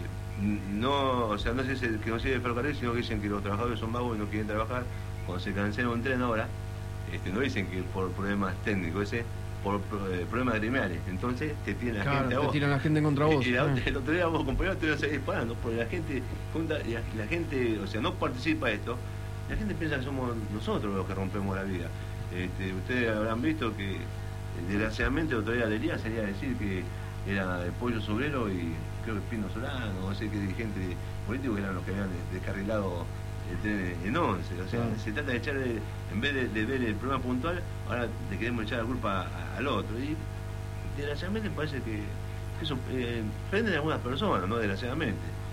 No, o sea, no es ese que no sirve el ferrocarril, sino que dicen que los trabajadores son vagos y no quieren trabajar. Cuando se cancela un tren ahora, este, no dicen que por problemas técnicos, ese por eh, problemas gremiales. Entonces te tiran la Claro, gente a te vos. tiran la gente contra vos. Y la, Ah. el otro día vos, compañeros, te iban a seguir disparando, porque la gente junta, y la, la gente, o sea, no participa de esto, la gente piensa que somos nosotros los que rompemos la vida. Este, ustedes habrán visto que, eh, desgraciadamente, el otro día de día salía a decir que era de Pollo Sobrero y creo que Pino Solano, no sé qué dirigentes políticos que eran los que habían descarrilado el tren en once. O sea, Claro. se trata de echarle, en vez de, de ver el problema puntual, ahora le queremos echar la culpa a- al otro. Y desgraciadamente parece que, que eso eh, prende a algunas personas, ¿no? Desgraciadamente.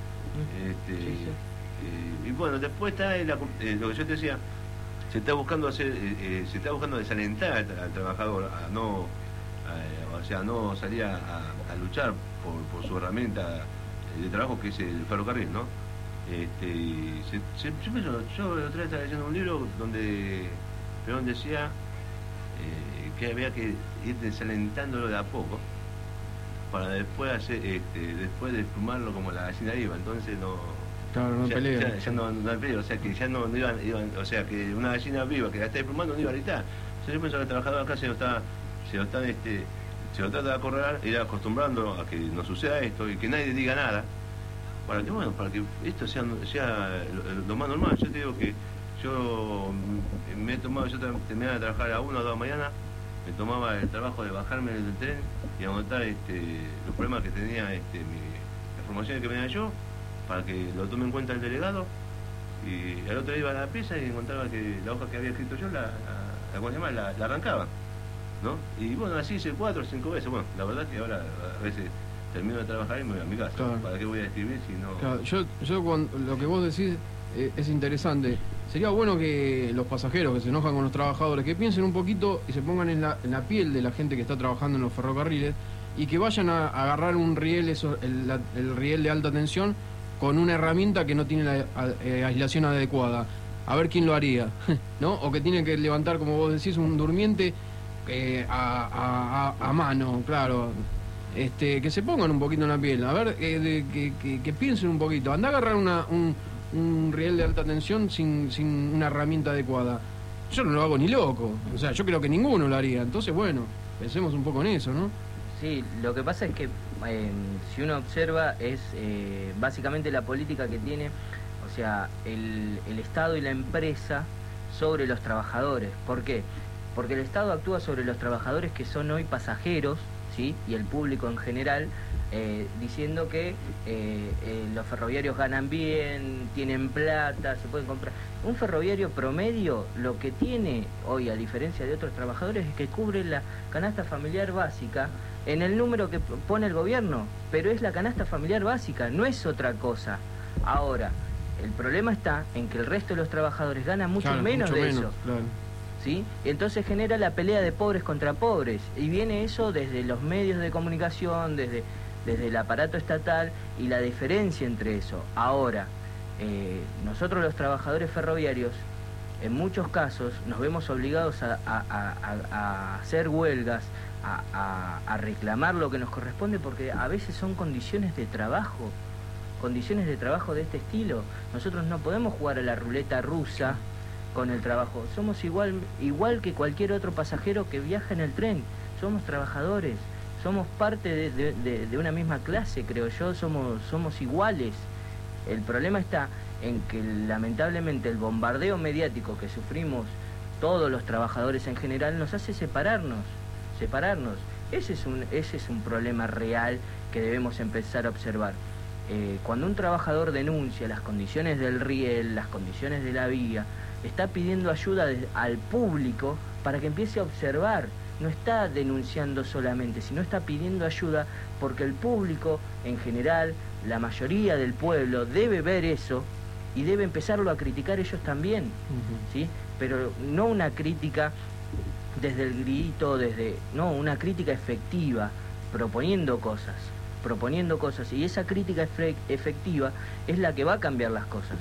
Este, Sí, sí. eh, y bueno, después está el- eh, lo que yo te decía, se está buscando hacer, eh, eh, se está buscando desalentar al, al trabajador a no, a- o sea, no salir a, a- a luchar por, por su herramienta de trabajo que es el ferrocarril, ¿no? Este, y se, se- yo, pienso- yo el otro día estaba leyendo un libro donde Perón decía eh, que había que ir desalentándolo de a poco para después hacer, este, después desplumarlo como la gallina viva. Entonces no, Claro, no ya, pelea. ya- ya no, no hay peligro, o sea que ya no, no iban, iban, o sea que una gallina viva que la está desplumando no iba a gritar. O sea, yo pienso que el trabajador acá se lo está, se lo está, este, se lo trata de acorralar, ir acostumbrando a que no suceda esto y que nadie diga nada, para que bueno, para que esto sea, sea lo, lo más normal. Yo te digo que yo mm, me he tomado, yo tra- terminaba de trabajar a una o dos de la mañana, me tomaba el trabajo de bajarme del tren y anotar este, los problemas que tenía este, mi, las formaciones que venía yo, para que lo tome en cuenta el delegado, y al otro día iba a la pieza y encontraba que la hoja que había escrito yo la, la, la, ¿cómo se llama? la, la arrancaba, ¿no? Y bueno, así hice cuatro o cinco veces. Bueno, la verdad que ahora a veces termino de trabajar y me voy a mi casa. Claro. ¿Para qué voy a escribir si no...? Claro, yo, yo cuando, lo que vos decís eh, es interesante. Sería bueno que los pasajeros que se enojan con los trabajadores, que piensen un poquito y se pongan en la, en la piel de la gente que está trabajando en los ferrocarriles y que vayan a, a agarrar un riel, eso, el, la- el riel de alta tensión, con una herramienta que no tiene la a- eh, aislación adecuada. A ver quién lo haría, ¿no? O que tiene que levantar, como vos decís, un durmiente eh, a, a- a- a mano, claro. Este, que se pongan un poquito en la piel, a ver, eh, de- que, que- que piensen un poquito. Anda a agarrar una, un, un riel de alta tensión sin, sin una herramienta adecuada. Yo no lo hago ni loco, o sea, yo creo que ninguno lo haría. Entonces, bueno, pensemos un poco en eso, ¿no? Sí, lo que pasa es que eh, si uno observa es eh, básicamente la política que tiene, o sea, el, el Estado y la empresa sobre los trabajadores. ¿Por qué? porque el Estado actúa sobre los trabajadores que son hoy pasajeros, ¿sí? Y el público en general, eh, diciendo que eh, eh, los ferroviarios ganan bien, tienen plata, se pueden comprar. Un ferroviario promedio lo que tiene hoy, a diferencia de otros trabajadores, es que cubre la canasta familiar básica en el número que pone el gobierno, pero es la canasta familiar básica, no es otra cosa. Ahora, el problema está en que el resto de los trabajadores ganan mucho claro, menos mucho de menos, eso. Claro. ¿Sí? Entonces genera la pelea de pobres contra pobres, y viene eso desde los medios de comunicación, desde, desde el aparato estatal, y la diferencia entre eso. Ahora, eh, nosotros los trabajadores ferroviarios, en muchos casos, nos vemos obligados a, a, a, a hacer huelgas, a, a, a reclamar lo que nos corresponde, porque a veces son condiciones de trabajo, condiciones de trabajo de este estilo. Nosotros no podemos jugar a la ruleta rusa con el trabajo. Somos igual, igual que cualquier otro pasajero que viaja en el tren. Somos trabajadores, somos parte de, de, de, de una misma clase, creo yo, somos, somos iguales. El problema está en que lamentablemente el bombardeo mediático que sufrimos todos los trabajadores en general nos hace separarnos, separarnos. Ese es un, ese es un problema real que debemos empezar a observar. Eh, cuando un trabajador denuncia las condiciones del riel, las condiciones de la vía, está pidiendo ayuda de, al público para que empiece a observar. No está denunciando solamente, sino está pidiendo ayuda porque el público, en general, la mayoría del pueblo, debe ver eso y debe empezarlo a criticar ellos también, uh-huh. ¿Sí? Pero no una crítica desde el grito, desde no, una crítica efectiva, proponiendo cosas, proponiendo cosas, y esa crítica efe- efectiva es la que va a cambiar las cosas.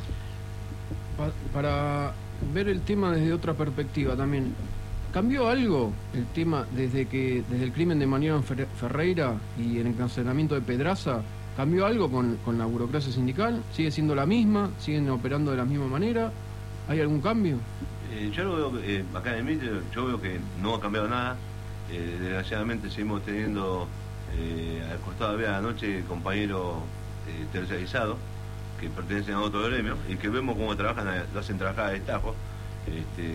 Pa- para ver el tema desde otra perspectiva también, ¿cambió algo el tema desde que desde el crimen de Mariano Fer- Ferreira y el encarcelamiento de Pedraza? ¿Cambió algo con, con la burocracia sindical? ¿Sigue siendo la misma? ¿Siguen operando de la misma manera? ¿Hay algún cambio? Eh, yo lo veo, eh, acá en el Mitre, yo veo que no ha cambiado nada. Eh, desgraciadamente seguimos teniendo, eh, al costado había anoche compañeros eh, tercerizados que pertenecen a otro gremio y que vemos cómo trabajan, lo hacen trabajar a destajo. Este,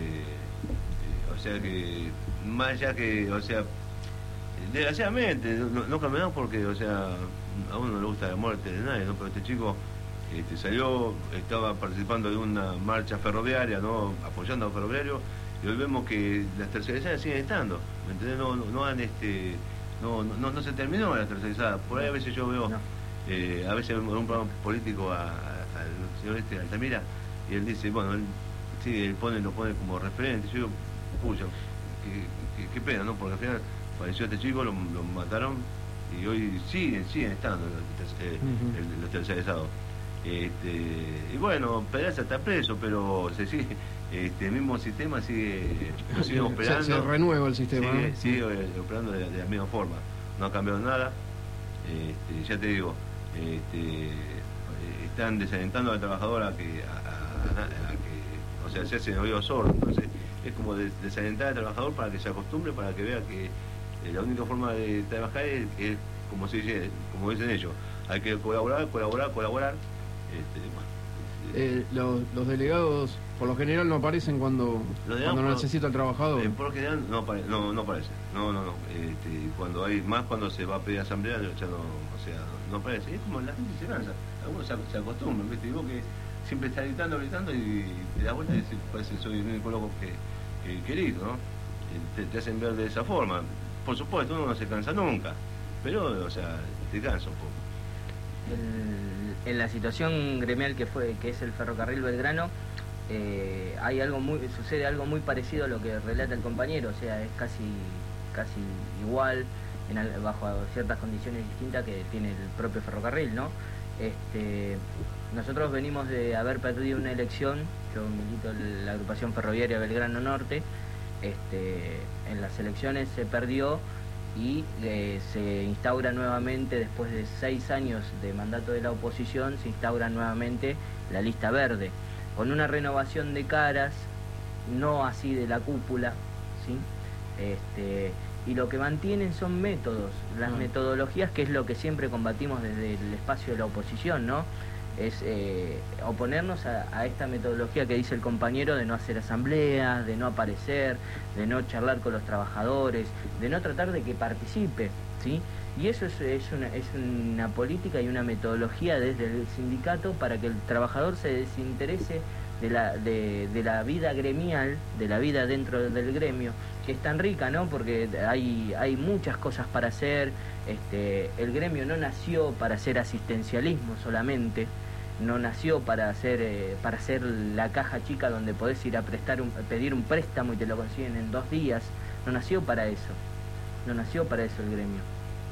eh, o sea que, más allá que, o sea, desgraciadamente no, no cambió nada porque, o sea, a uno no le gusta la muerte de nadie, ¿no? Pero este chico este, salió, estaba participando de una marcha ferroviaria, ¿no? Apoyando a los ferroviarios, y hoy vemos que las tercerizadas siguen estando, ¿me entendés? No, no, no han, este, no, no, no se terminó las tercerizadas. Por ahí a veces yo veo, no. eh, a veces en un programa político a, a, al señor este Altamira, y él dice, bueno, él, sí, él pone, lo pone como referente. Yo digo, pucha, qué, qué, qué pena, ¿no? Porque al final falleció este chico, lo, lo mataron, y hoy siguen, siguen estando los, eh, uh-huh. los tercerizados. Este, y bueno, Pedraza está preso, pero se sigue, este, el mismo sistema sigue, lo sigue operando. Se, se renueva el sistema. Sigue, ¿no? sigue operando de, de la misma forma. No ha cambiado nada. Este, ya te digo, este, están desalentando al trabajador a que, a, a, a que, o sea, se hacen oídos sordos. Entonces, es como de, desalentar al trabajador para que se acostumbre, para que vea que eh, la única forma de trabajar es, es como se dice, como dicen ellos, hay que colaborar, colaborar, colaborar. Este, bueno, eh, los, los delegados por lo general no aparecen cuando, cuando no necesita el trabajador. Eh, por lo general no, apare, no, no aparece, no, no, no. Este, cuando hay más, cuando se va a pedir asamblea, ya no, o sea, no, no aparece. Es como la gente se cansa, algunos se, se acostumbran, ¿viste? Y vos que siempre estás gritando, gritando y te das vuelta y decís, parece que soy el único loco que, que querido, ¿no? Te, te hacen ver de esa forma. Por supuesto, uno no se cansa nunca, pero, o sea, te cansa un poco. El, en la situación gremial que fue, que es el ferrocarril Belgrano, eh, hay algo muy, sucede algo muy parecido a lo que relata el compañero, o sea, es casi, casi igual, en, bajo ciertas condiciones distintas que tiene el propio ferrocarril, ¿no? Este, nosotros venimos de haber perdido una elección, yo milito en la agrupación ferroviaria Belgrano Norte, este, en las elecciones se perdió y eh, se instaura nuevamente, después de seis años de mandato de la oposición, se instaura nuevamente la lista verde, con una renovación de caras, no así de la cúpula, ¿sí? Este, y lo que mantienen son métodos, las ah. metodologías, que es lo que siempre combatimos desde el espacio de la oposición, ¿no? es eh, oponernos a, a esta metodología que dice el compañero de no hacer asambleas, de no aparecer, de no charlar con los trabajadores, de no tratar de que participe, ¿sí? Y eso es, es, una, es una política y una metodología desde el sindicato para que el trabajador se desinterese de la, de, de la vida gremial, de la vida dentro del gremio, que es tan rica, ¿no? Porque hay, hay muchas cosas para hacer. Este, el gremio no nació para hacer asistencialismo solamente, no nació para hacer, eh, para hacer la caja chica donde podés ir a prestar un, pedir un préstamo y te lo consiguen en dos días, no nació para eso, no nació para eso el gremio.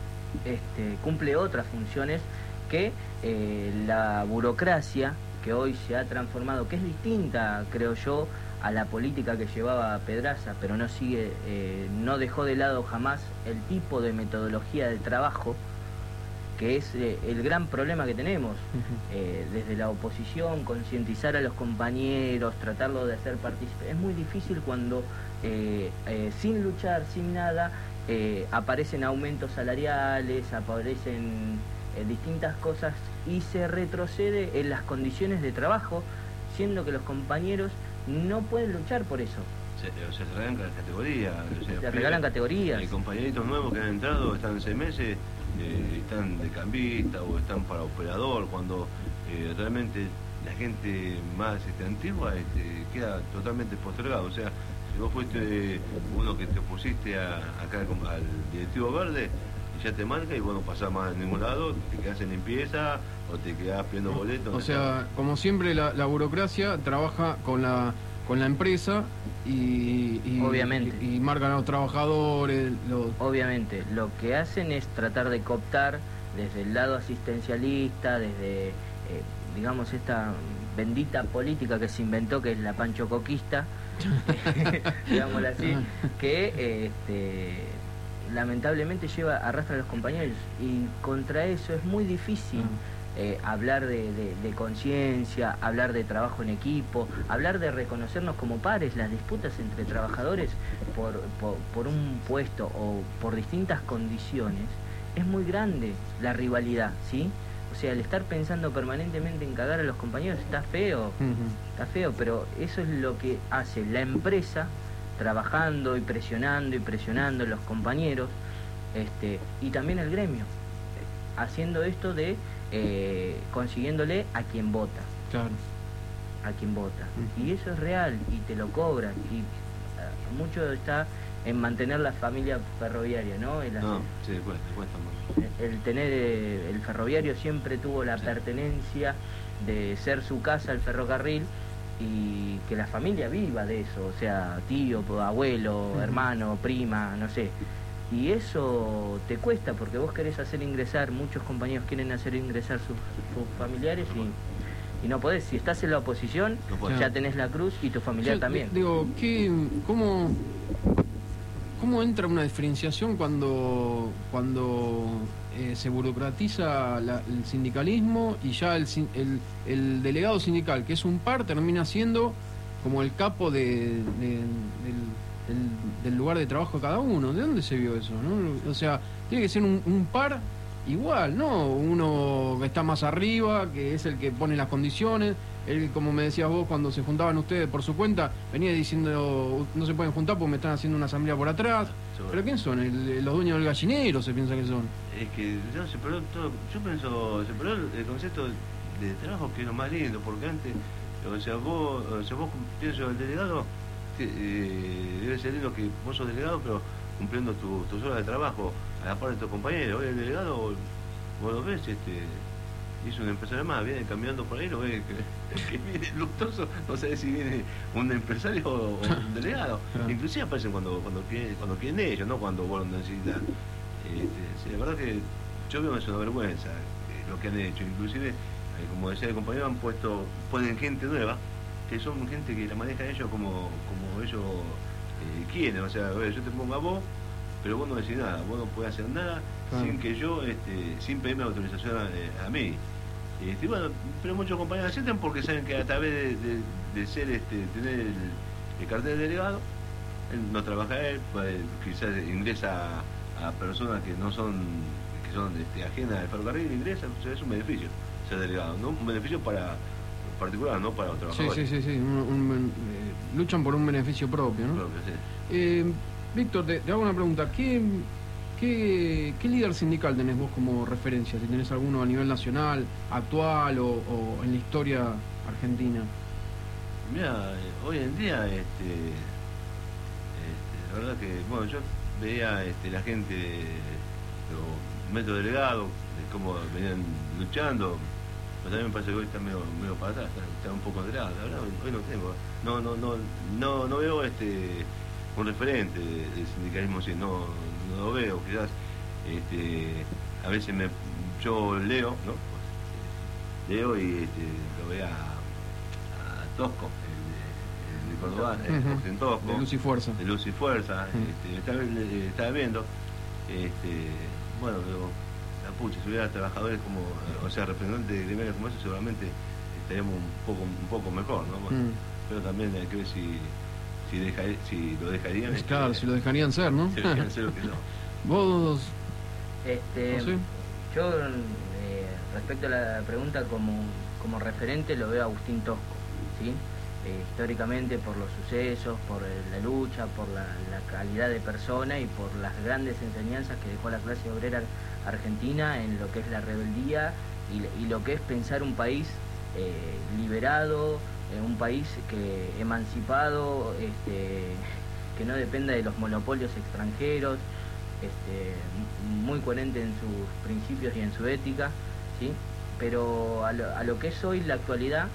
Este, cumple otras funciones que eh, la burocracia que hoy se ha transformado, que es distinta, creo yo, a la política que llevaba Pedraza, pero no sigue, eh, no dejó de lado jamás el tipo de metodología de trabajo, que es eh, el gran problema que tenemos. Uh-huh. eh, desde la oposición, concientizar a los compañeros, tratarlo de hacer partícipes. Es muy difícil cuando eh, eh, sin luchar, sin nada, eh, aparecen aumentos salariales, aparecen eh, distintas cosas y se retrocede en las condiciones de trabajo, siendo que los compañeros no pueden luchar por eso. Se, o sea, se regalan categorías. O sea, se regalan categorías. Hay compañeritos nuevos que han entrado, están seis meses, eh, están de cambista o están para operador, cuando eh, realmente la gente más este, antigua este, queda totalmente postergada. O sea, si vos fuiste uno que te opusiste a, acá al directivo verde, y ya te marca y vos no pasás más a ningún lado, te quedás en limpieza o te quedás pidiendo boletos. O sea, como siempre la, la burocracia trabaja con la con la empresa y, y, obviamente. y, y marcan a los trabajadores. Los... Obviamente, lo que hacen es tratar de cooptar desde el lado asistencialista, desde, eh, digamos, esta bendita política que se inventó, que es la panchocoquista, digámoslo así, que eh, este, lamentablemente lleva, arrastra a los compañeros, y contra eso es muy difícil. Eh, hablar de, de, de conciencia, hablar de trabajo en equipo, hablar de reconocernos como pares. Las disputas entre trabajadores por, por, por un puesto o por distintas condiciones es muy grande, la rivalidad, ¿sí? O sea, el estar pensando permanentemente en cagar a los compañeros está feo, uh-huh. está feo, pero eso es lo que hace la empresa, trabajando y presionando y presionando a los compañeros, este, y también el gremio, haciendo esto de Eh, consiguiéndole a quien vota, claro. a quien vota, uh-huh. y eso es real y te lo cobran, y uh, mucho está en mantener la familia ferroviaria, ¿no? El, no, sí, cuesta, cuesta mucho. El tener eh, el ferroviario siempre tuvo la sí. pertenencia de ser su casa el ferrocarril, y que la familia viva de eso, o sea, tío, abuelo, uh-huh. hermano, prima, no sé. Y eso te cuesta, porque vos querés hacer ingresar, muchos compañeros quieren hacer ingresar sus, sus familiares y, y no podés. Si estás en la oposición, no ya tenés la cruz y tu familiar Yo, también. Digo, ¿qué, cómo, ¿cómo entra una diferenciación cuando, cuando eh, se burocratiza la, el sindicalismo y ya el, el, el delegado sindical, que es un par, termina siendo como el capo de, de, del... Del, del lugar de trabajo de cada uno? ¿De dónde se vio eso, no? O sea, tiene que ser un, un par igual, ¿no? Uno que está más arriba, que es el que pone las condiciones. Él, como me decías vos, cuando se juntaban ustedes por su cuenta, venía diciendo, no se pueden juntar porque me están haciendo una asamblea por atrás. Sobre. ¿Pero quién son? El, ¿Los dueños del gallinero se piensa que son? Es que no, se perdió todo, yo pienso, se perdió el concepto de trabajo, que es lo más lindo, porque antes, o sea, vos, o sea, vos pienso, el delegado, Eh, debe ser lindo que vos sos delegado, pero cumpliendo tus tu horas de trabajo a la par de tus compañeros. Hoy el delegado, vos lo ves, este, hizo un empresario más, viene caminando por ahí, lo ves que, que viene lustoso, no sé si viene un empresario o un delegado. Inclusive aparecen cuando cuando quieren, cuando quieren ellos, no cuando vos lo necesitas. Este, sí, la verdad que yo veo que es una vergüenza eh, lo que han hecho. Inclusive, eh, como decía el compañero, han puesto, ponen gente nueva, que son gente que la manejan ellos como, como ellos eh, quieren. O sea, yo te pongo a vos, pero vos no decís nada, vos no podés hacer nada ah. sin que yo, este, sin pedirme autorización a, a mí. Este, bueno, pero muchos compañeros aceptan porque saben que a través de, de, de ser, este, tener el, el cartel de delegado, él no trabaja él, pues, quizás ingresa a, a personas que no son, que son este, ajenas al ferrocarril, ingresa, o sea, es un beneficio. ser delegado, ¿no? Un beneficio para particular, no para los trabajadores. Sí, sí, sí, sí. Un, un, eh, luchan por un beneficio propio, ¿no? Propio, sí. Eh, Víctor, te, te hago una pregunta. ¿Qué, qué, ¿Qué líder sindical tenés vos como referencia? Si tenés alguno a nivel nacional, actual o, o en la historia argentina. Mira, hoy en día, este, este, la verdad que, bueno, yo veía este, la gente, los metros delegados, de cómo venían luchando, pero también me parece que hoy está medio, medio para atrás, está, está un poco atrás, la verdad, hoy, hoy no tengo, no, no, no, no, no veo este un referente del sindicalismo, sí, no, no lo veo, quizás, este, a veces me, yo leo, ¿no? Leo y este, lo veo a Tosco, el de, el de Córdoba, uh-huh. el Tosco, de Luz y Fuerza. De Luz y Fuerza, uh-huh. este, estaba, estaba viendo, este, bueno, pero, la pucha, si hubiera trabajadores como, o sea, representantes de gremiales como eso, seguramente estaríamos un poco, un poco mejor, ¿no? Bueno, uh-huh. Pero también hay que ver si, si, deja, si lo dejarían. Pues claro, este, si lo dejarían ser, ¿no? Si lo dejarían ser o que no. Vos, este, ¿no sé? Yo, eh, respecto a la pregunta, como, como referente lo veo a Agustín Tosco. ¿Sí? Eh, históricamente por los sucesos, por eh, la lucha, por la, la calidad de persona y por las grandes enseñanzas que dejó la clase obrera argentina en lo que es la rebeldía y, y lo que es pensar un país eh, liberado, eh, un país que emancipado, este, que no dependa de los monopolios extranjeros, este, muy coherente en sus principios y en su ética, ¿sí? Pero a lo, a lo que es hoy la actualidad,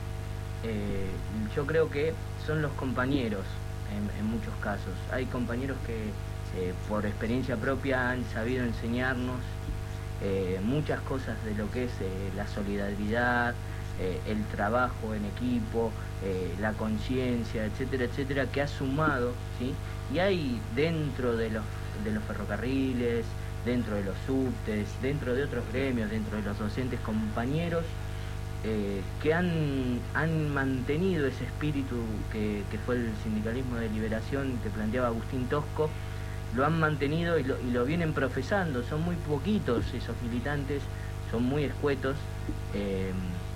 Eh, yo creo que son los compañeros en, en muchos casos. Hay compañeros que eh, por experiencia propia han sabido enseñarnos eh, muchas cosas de lo que es eh, la solidaridad, eh, el trabajo en equipo, eh, la conciencia, etcétera, etcétera, que ha sumado, ¿sí? Y hay dentro de los, de los ferrocarriles, dentro de los subtes, dentro de otros gremios, dentro de los docentes, compañeros Eh, que han, han mantenido ese espíritu que, que fue el sindicalismo de liberación que planteaba Agustín Tosco, lo han mantenido y lo, y lo vienen profesando. Son muy poquitos esos militantes, son muy escuetos eh,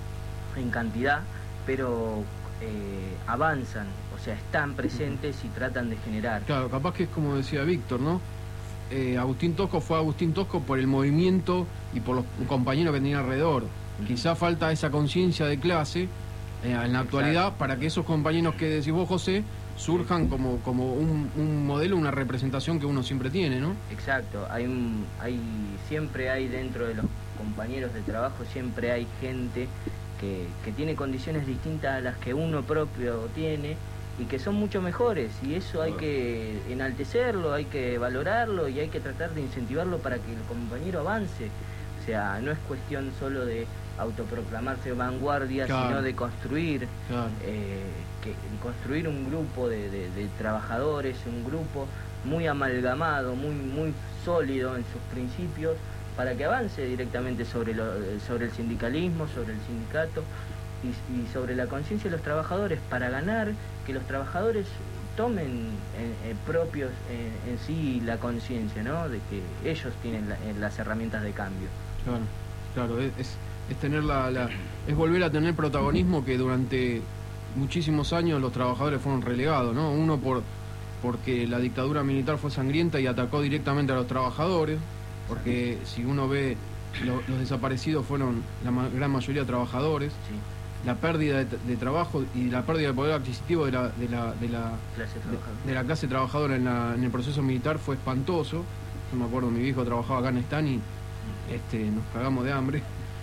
en cantidad, pero eh, avanzan, o sea, están presentes y tratan de generar. Claro, capaz que es como decía Víctor, ¿no? Eh, Agustín Tosco fue Agustín Tosco por el movimiento y por los compañeros que tenía alrededor. Quizá falta esa conciencia de clase eh, en la actualidad. Exacto. Para que esos compañeros que decís vos, José, surjan como, como un, un modelo, una representación que uno siempre tiene, ¿no? Exacto, hay, un, hay siempre hay dentro de los compañeros de trabajo, siempre hay gente que, que tiene condiciones distintas a las que uno propio tiene y que son mucho mejores, y eso hay que enaltecerlo, hay que valorarlo y hay que tratar de incentivarlo para que el compañero avance. O sea, no es cuestión solo de autoproclamarse vanguardia, claro, sino de construir, claro, eh, que, construir un grupo de, de, de trabajadores, un grupo muy amalgamado, muy muy sólido en sus principios, para que avance directamente sobre, lo, sobre el sindicalismo, sobre el sindicato y, y sobre la conciencia de los trabajadores, para ganar, que los trabajadores tomen eh, eh, propios eh, en sí la conciencia, ¿no? De que ellos tienen la, eh, las herramientas de cambio. Claro, claro, es, es tener la, la, es volver a tener protagonismo que durante muchísimos años los trabajadores fueron relegados, ¿no? Uno por porque la dictadura militar fue sangrienta y atacó directamente a los trabajadores, porque si uno ve lo, los desaparecidos fueron la ma gran mayoría trabajadores. Sí. La pérdida de, de trabajo y la pérdida de poder adquisitivo de la de la de la clase de, de la clase trabajadora en, la, en el proceso militar fue espantoso. Yo me acuerdo, mi viejo trabajaba acá en Están y este, nos cagamos de hambre.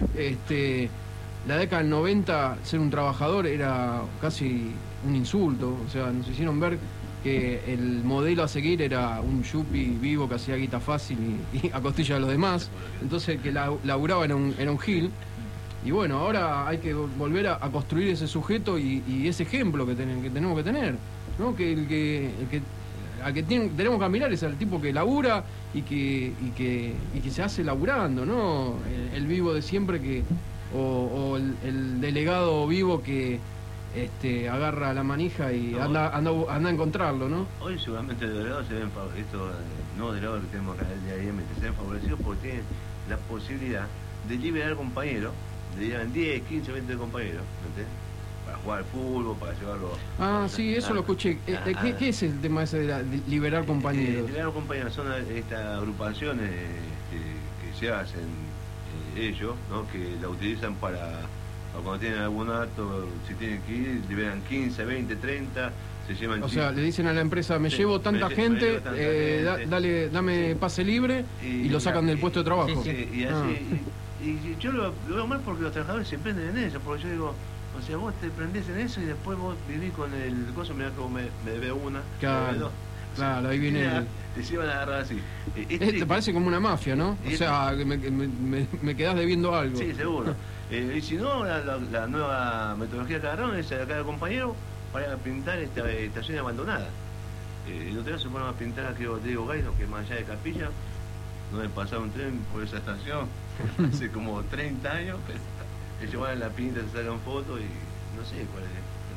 Este, la década del noventa, ser un trabajador era casi un insulto. O sea, nos hicieron ver que el modelo a seguir era un yuppie vivo que hacía guita fácil y, y a costilla de los demás. Entonces el que la, laburaba era un, era un gil. Y bueno, ahora hay que volver a, a construir ese sujeto y, y ese ejemplo que, ten, que tenemos que tener, ¿no? Que el que, el que al que tiene, tenemos que mirar es al tipo que labura y que y que y que se hace laburando, ¿no? El, el vivo de siempre que o, o el, el delegado vivo que este agarra la manija y no, anda anda anda a encontrarlo, ¿no? Hoy seguramente los delegados se ven estos no delegados que tenemos acá en el día a día se ven favorecidos porque tienen la posibilidad de liberar compañeros le llevan diez, quince, veinte compañeros, ¿entendés? Para jugar al fútbol, para llevarlo... Ah, sí, eso a, lo escuché. a, ¿Qué, a, ¿Qué es el tema ese de, la, de liberar compañeros? Eh, liberar compañeros son estas agrupaciones este, que se hacen eh, ellos, ¿no? Que la utilizan para, para cuando tienen algún acto, si tienen que ir, liberan quince, veinte, treinta... Se llevan o sea, le dicen a la empresa, me sí, llevo tanta me, gente, me llevo tanta eh, gente. Da, dale, dame sí. pase libre y, y lo sacan y, del puesto de trabajo. Sí, sí, y así, ah. y, y yo lo, lo veo mal porque los trabajadores se prenden en eso, porque yo digo, o sea, vos te prendés en eso y después vos vivís con el coso, mirá que vos me, me debes una, claro, me dos. Claro, ahí viene el... Te llevan a agarrar así. Eh, te parece como una mafia, ¿no? O sea, que me, me, me, me quedás debiendo algo. Sí, seguro. eh, y si no, la, la, la nueva metodología que agarraron es a cada compañero para pintar esta estación abandonada. Eh, el otro día se fueron a pintar aquí a Diego Gaino, que es más allá de Capilla, donde pasaba un tren por esa estación hace como treinta años, pero ellos van a la pinta, se sacan fotos y no sé cuál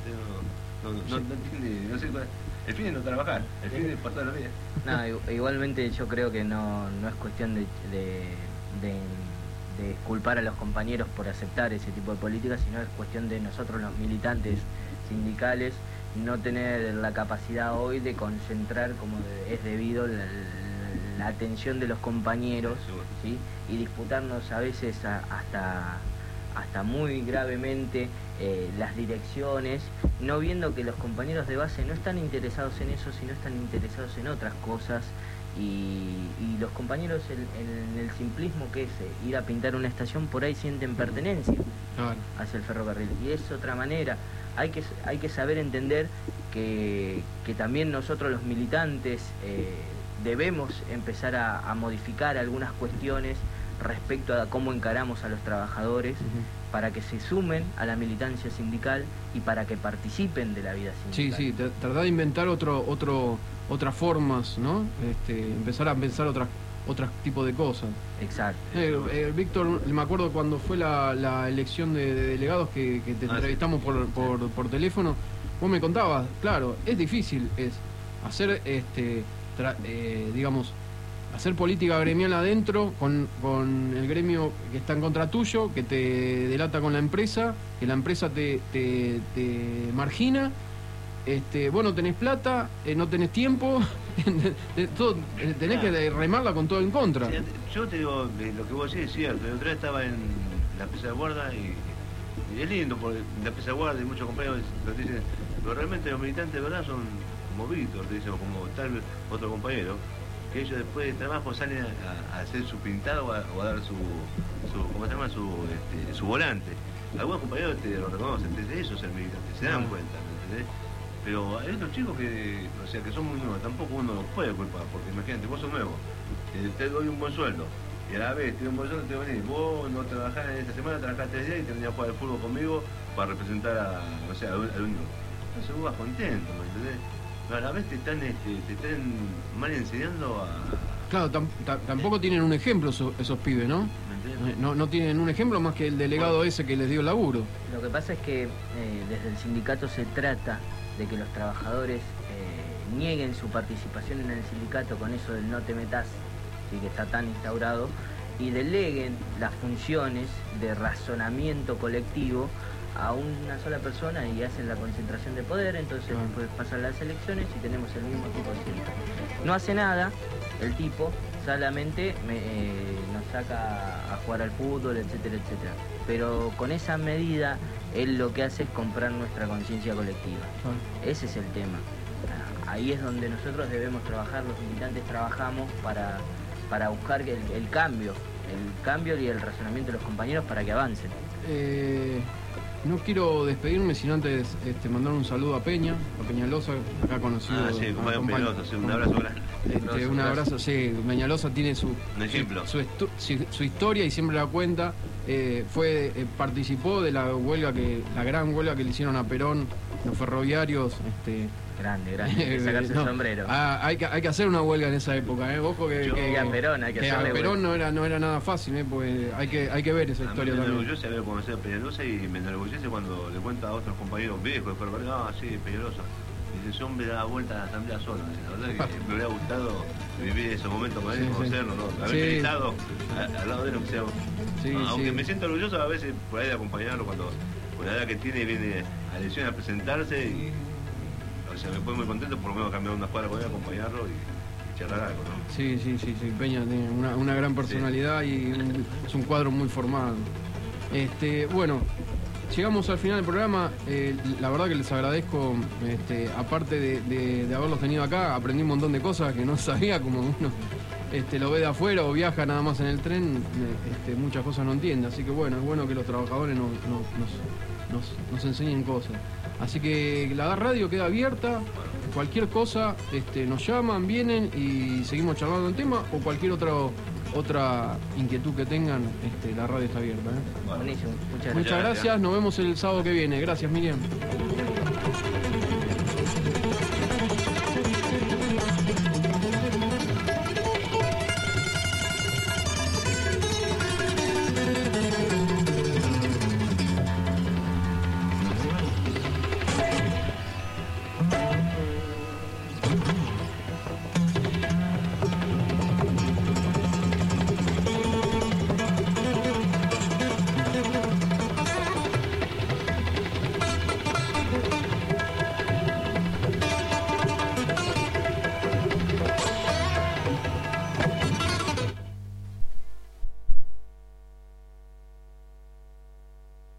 es. No, no, no, no, no entiende, no sé cuál es. El fin es no trabajar, el fin es pasar la vida. No, igualmente yo creo que no, no es cuestión de, de, de, de culpar a los compañeros por aceptar ese tipo de políticas, sino es cuestión de nosotros los militantes sindicales no tener la capacidad hoy de concentrar como de, es debido la, la atención de los compañeros, ¿sí? Y disputarnos a veces a, hasta hasta muy gravemente eh, las direcciones, no viendo que los compañeros de base no están interesados en eso, sino están interesados en otras cosas. Y, y los compañeros en, en el simplismo que es eh, ir a pintar una estación, por ahí sienten pertenencia claro. hacia el ferrocarril, y es otra manera. Hay que, hay que saber entender que, que también nosotros los militantes eh, debemos empezar a, a modificar algunas cuestiones respecto a cómo encaramos a los trabajadores, uh-huh. para que se sumen a la militancia sindical y para que participen de la vida sindical. Sí, sí, tratar de inventar otro, otro, otras formas, ¿no? Este, empezar a pensar otras otros tipos de cosas. Exacto. Eh, eh, Víctor, me acuerdo cuando fue la, la elección de, de delegados que, que te ah, entrevistamos sí. por, por, por teléfono, vos me contabas, claro, es difícil, es hacer, este, tra, eh, digamos, hacer política gremial adentro con, con el gremio que está en contra tuyo, que te delata con la empresa, que la empresa te, te, te margina. Este, vos no tenés plata, eh, no tenés tiempo, todo, tenés claro. que remarla con todo en contra. Sí, yo te digo, lo que vos decís es cierto. El otro día estaba en la empresa de guarda y, y es lindo, porque la empresa de guarda y muchos compañeros lo dicen, pero realmente los militantes de verdad son como Víctor, te dicen, o como tal vez otro compañero, que ellos después de trabajo salen a, a hacer su pintado o a, o a dar su, su, ¿cómo se llama? Su, este, su volante. Algunos compañeros te lo reconocen, desde eso es el militante, se dan cuenta, ¿me entendés? Pero hay otros chicos que, o sea, que son muy nuevos, tampoco uno los puede culpar, porque imagínate, vos sos nuevo, eh, te doy un buen sueldo, y a la vez te doy un buen sueldo, te voy a venir, vos no trabajás en esta semana, trabajás tres días y te venías a jugar al fútbol conmigo para representar a, o sea, al unión. Entonces vos vas contento, ¿me entendés? Pero a la vez te están, este, te están mal enseñando a... Claro, tam, tam, tampoco tienen un ejemplo esos, esos pibes, ¿no? No, no tienen un ejemplo más que el delegado bueno, ese que les dio laburo. Lo que pasa es que eh, desde el sindicato se trata de que los trabajadores eh, nieguen su participación en el sindicato con eso del no te metas, ¿sí? Que está tan instaurado, y deleguen las funciones de razonamiento colectivo a una sola persona y hacen la concentración de poder. Entonces ah. después pasan las elecciones y tenemos el mismo tipo de sindicato. No hace nada el tipo, solamente me, eh, nos saca a jugar al fútbol, etcétera, etcétera. Pero con esa medida él lo que hace es comprar nuestra conciencia colectiva. Ah. Ese es el tema. Ahí es donde nosotros debemos trabajar, los militantes trabajamos para, para buscar el, el cambio, el cambio y el razonamiento de los compañeros para que avancen. Eh... No quiero despedirme sin antes este, mandar un saludo a Peña, a Peñalosa, acá conocido. Ah, sí, compañero Peñalosa, sí, un abrazo grande. Este, un abrazo, sí, Peñalosa tiene su, ejemplo. Su, su, su, su historia y siempre la cuenta. Eh, fue eh, participó de la huelga, que la gran huelga que le hicieron a Perón, los ferroviarios. Este, grande, grande, hay que sacarse no, el sombrero. Ah, hay, que, hay que hacer una huelga en esa época, ¿eh? Ojo que, Yo, que, que a Perón hay que, que hacerle a Perón no era, no era nada fácil, ¿eh? Porque hay que, hay que ver esa a historia mí me también. enorgullece haber conocido a Peñalosa y me enorgullece cuando le cuenta a otros compañeros viejos de ferrocarril, ah, sí, Peñalosa. ese hombre daba vuelta a la asamblea solo. La verdad que me hubiera gustado vivir esos momentos con él, sí, conocerlo, ¿no? Haber sí. estado al lado de él, aunque sea. Sí, aunque sí. me siento orgulloso a veces por ahí de acompañarlo cuando, por la edad que tiene, viene a elecciones a presentarse y. O sea, me pone muy contento por lo menos cambiar una cuadra con él, acompañarlo y charlar algo, ¿no? Sí, sí, sí, sí. Peña tiene una, una gran personalidad sí. y un, es un cuadro muy formado. Este, bueno, llegamos al final del programa. Eh, la verdad que les agradezco, este, aparte de, de, de haberlos tenido acá, aprendí un montón de cosas que no sabía, como uno este, lo ve de afuera o viaja nada más en el tren, este, muchas cosas no entiende. Así que bueno, es bueno que los trabajadores nos, nos, nos, nos, nos enseñen cosas. Así que la radio queda abierta, cualquier cosa este, nos llaman, vienen y seguimos charlando el tema o cualquier otro, otra inquietud que tengan, este, la radio está abierta. ¿eh? Buenísimo, muchas gracias. Muchas gracias, nos vemos el sábado que viene. Gracias, Miriam.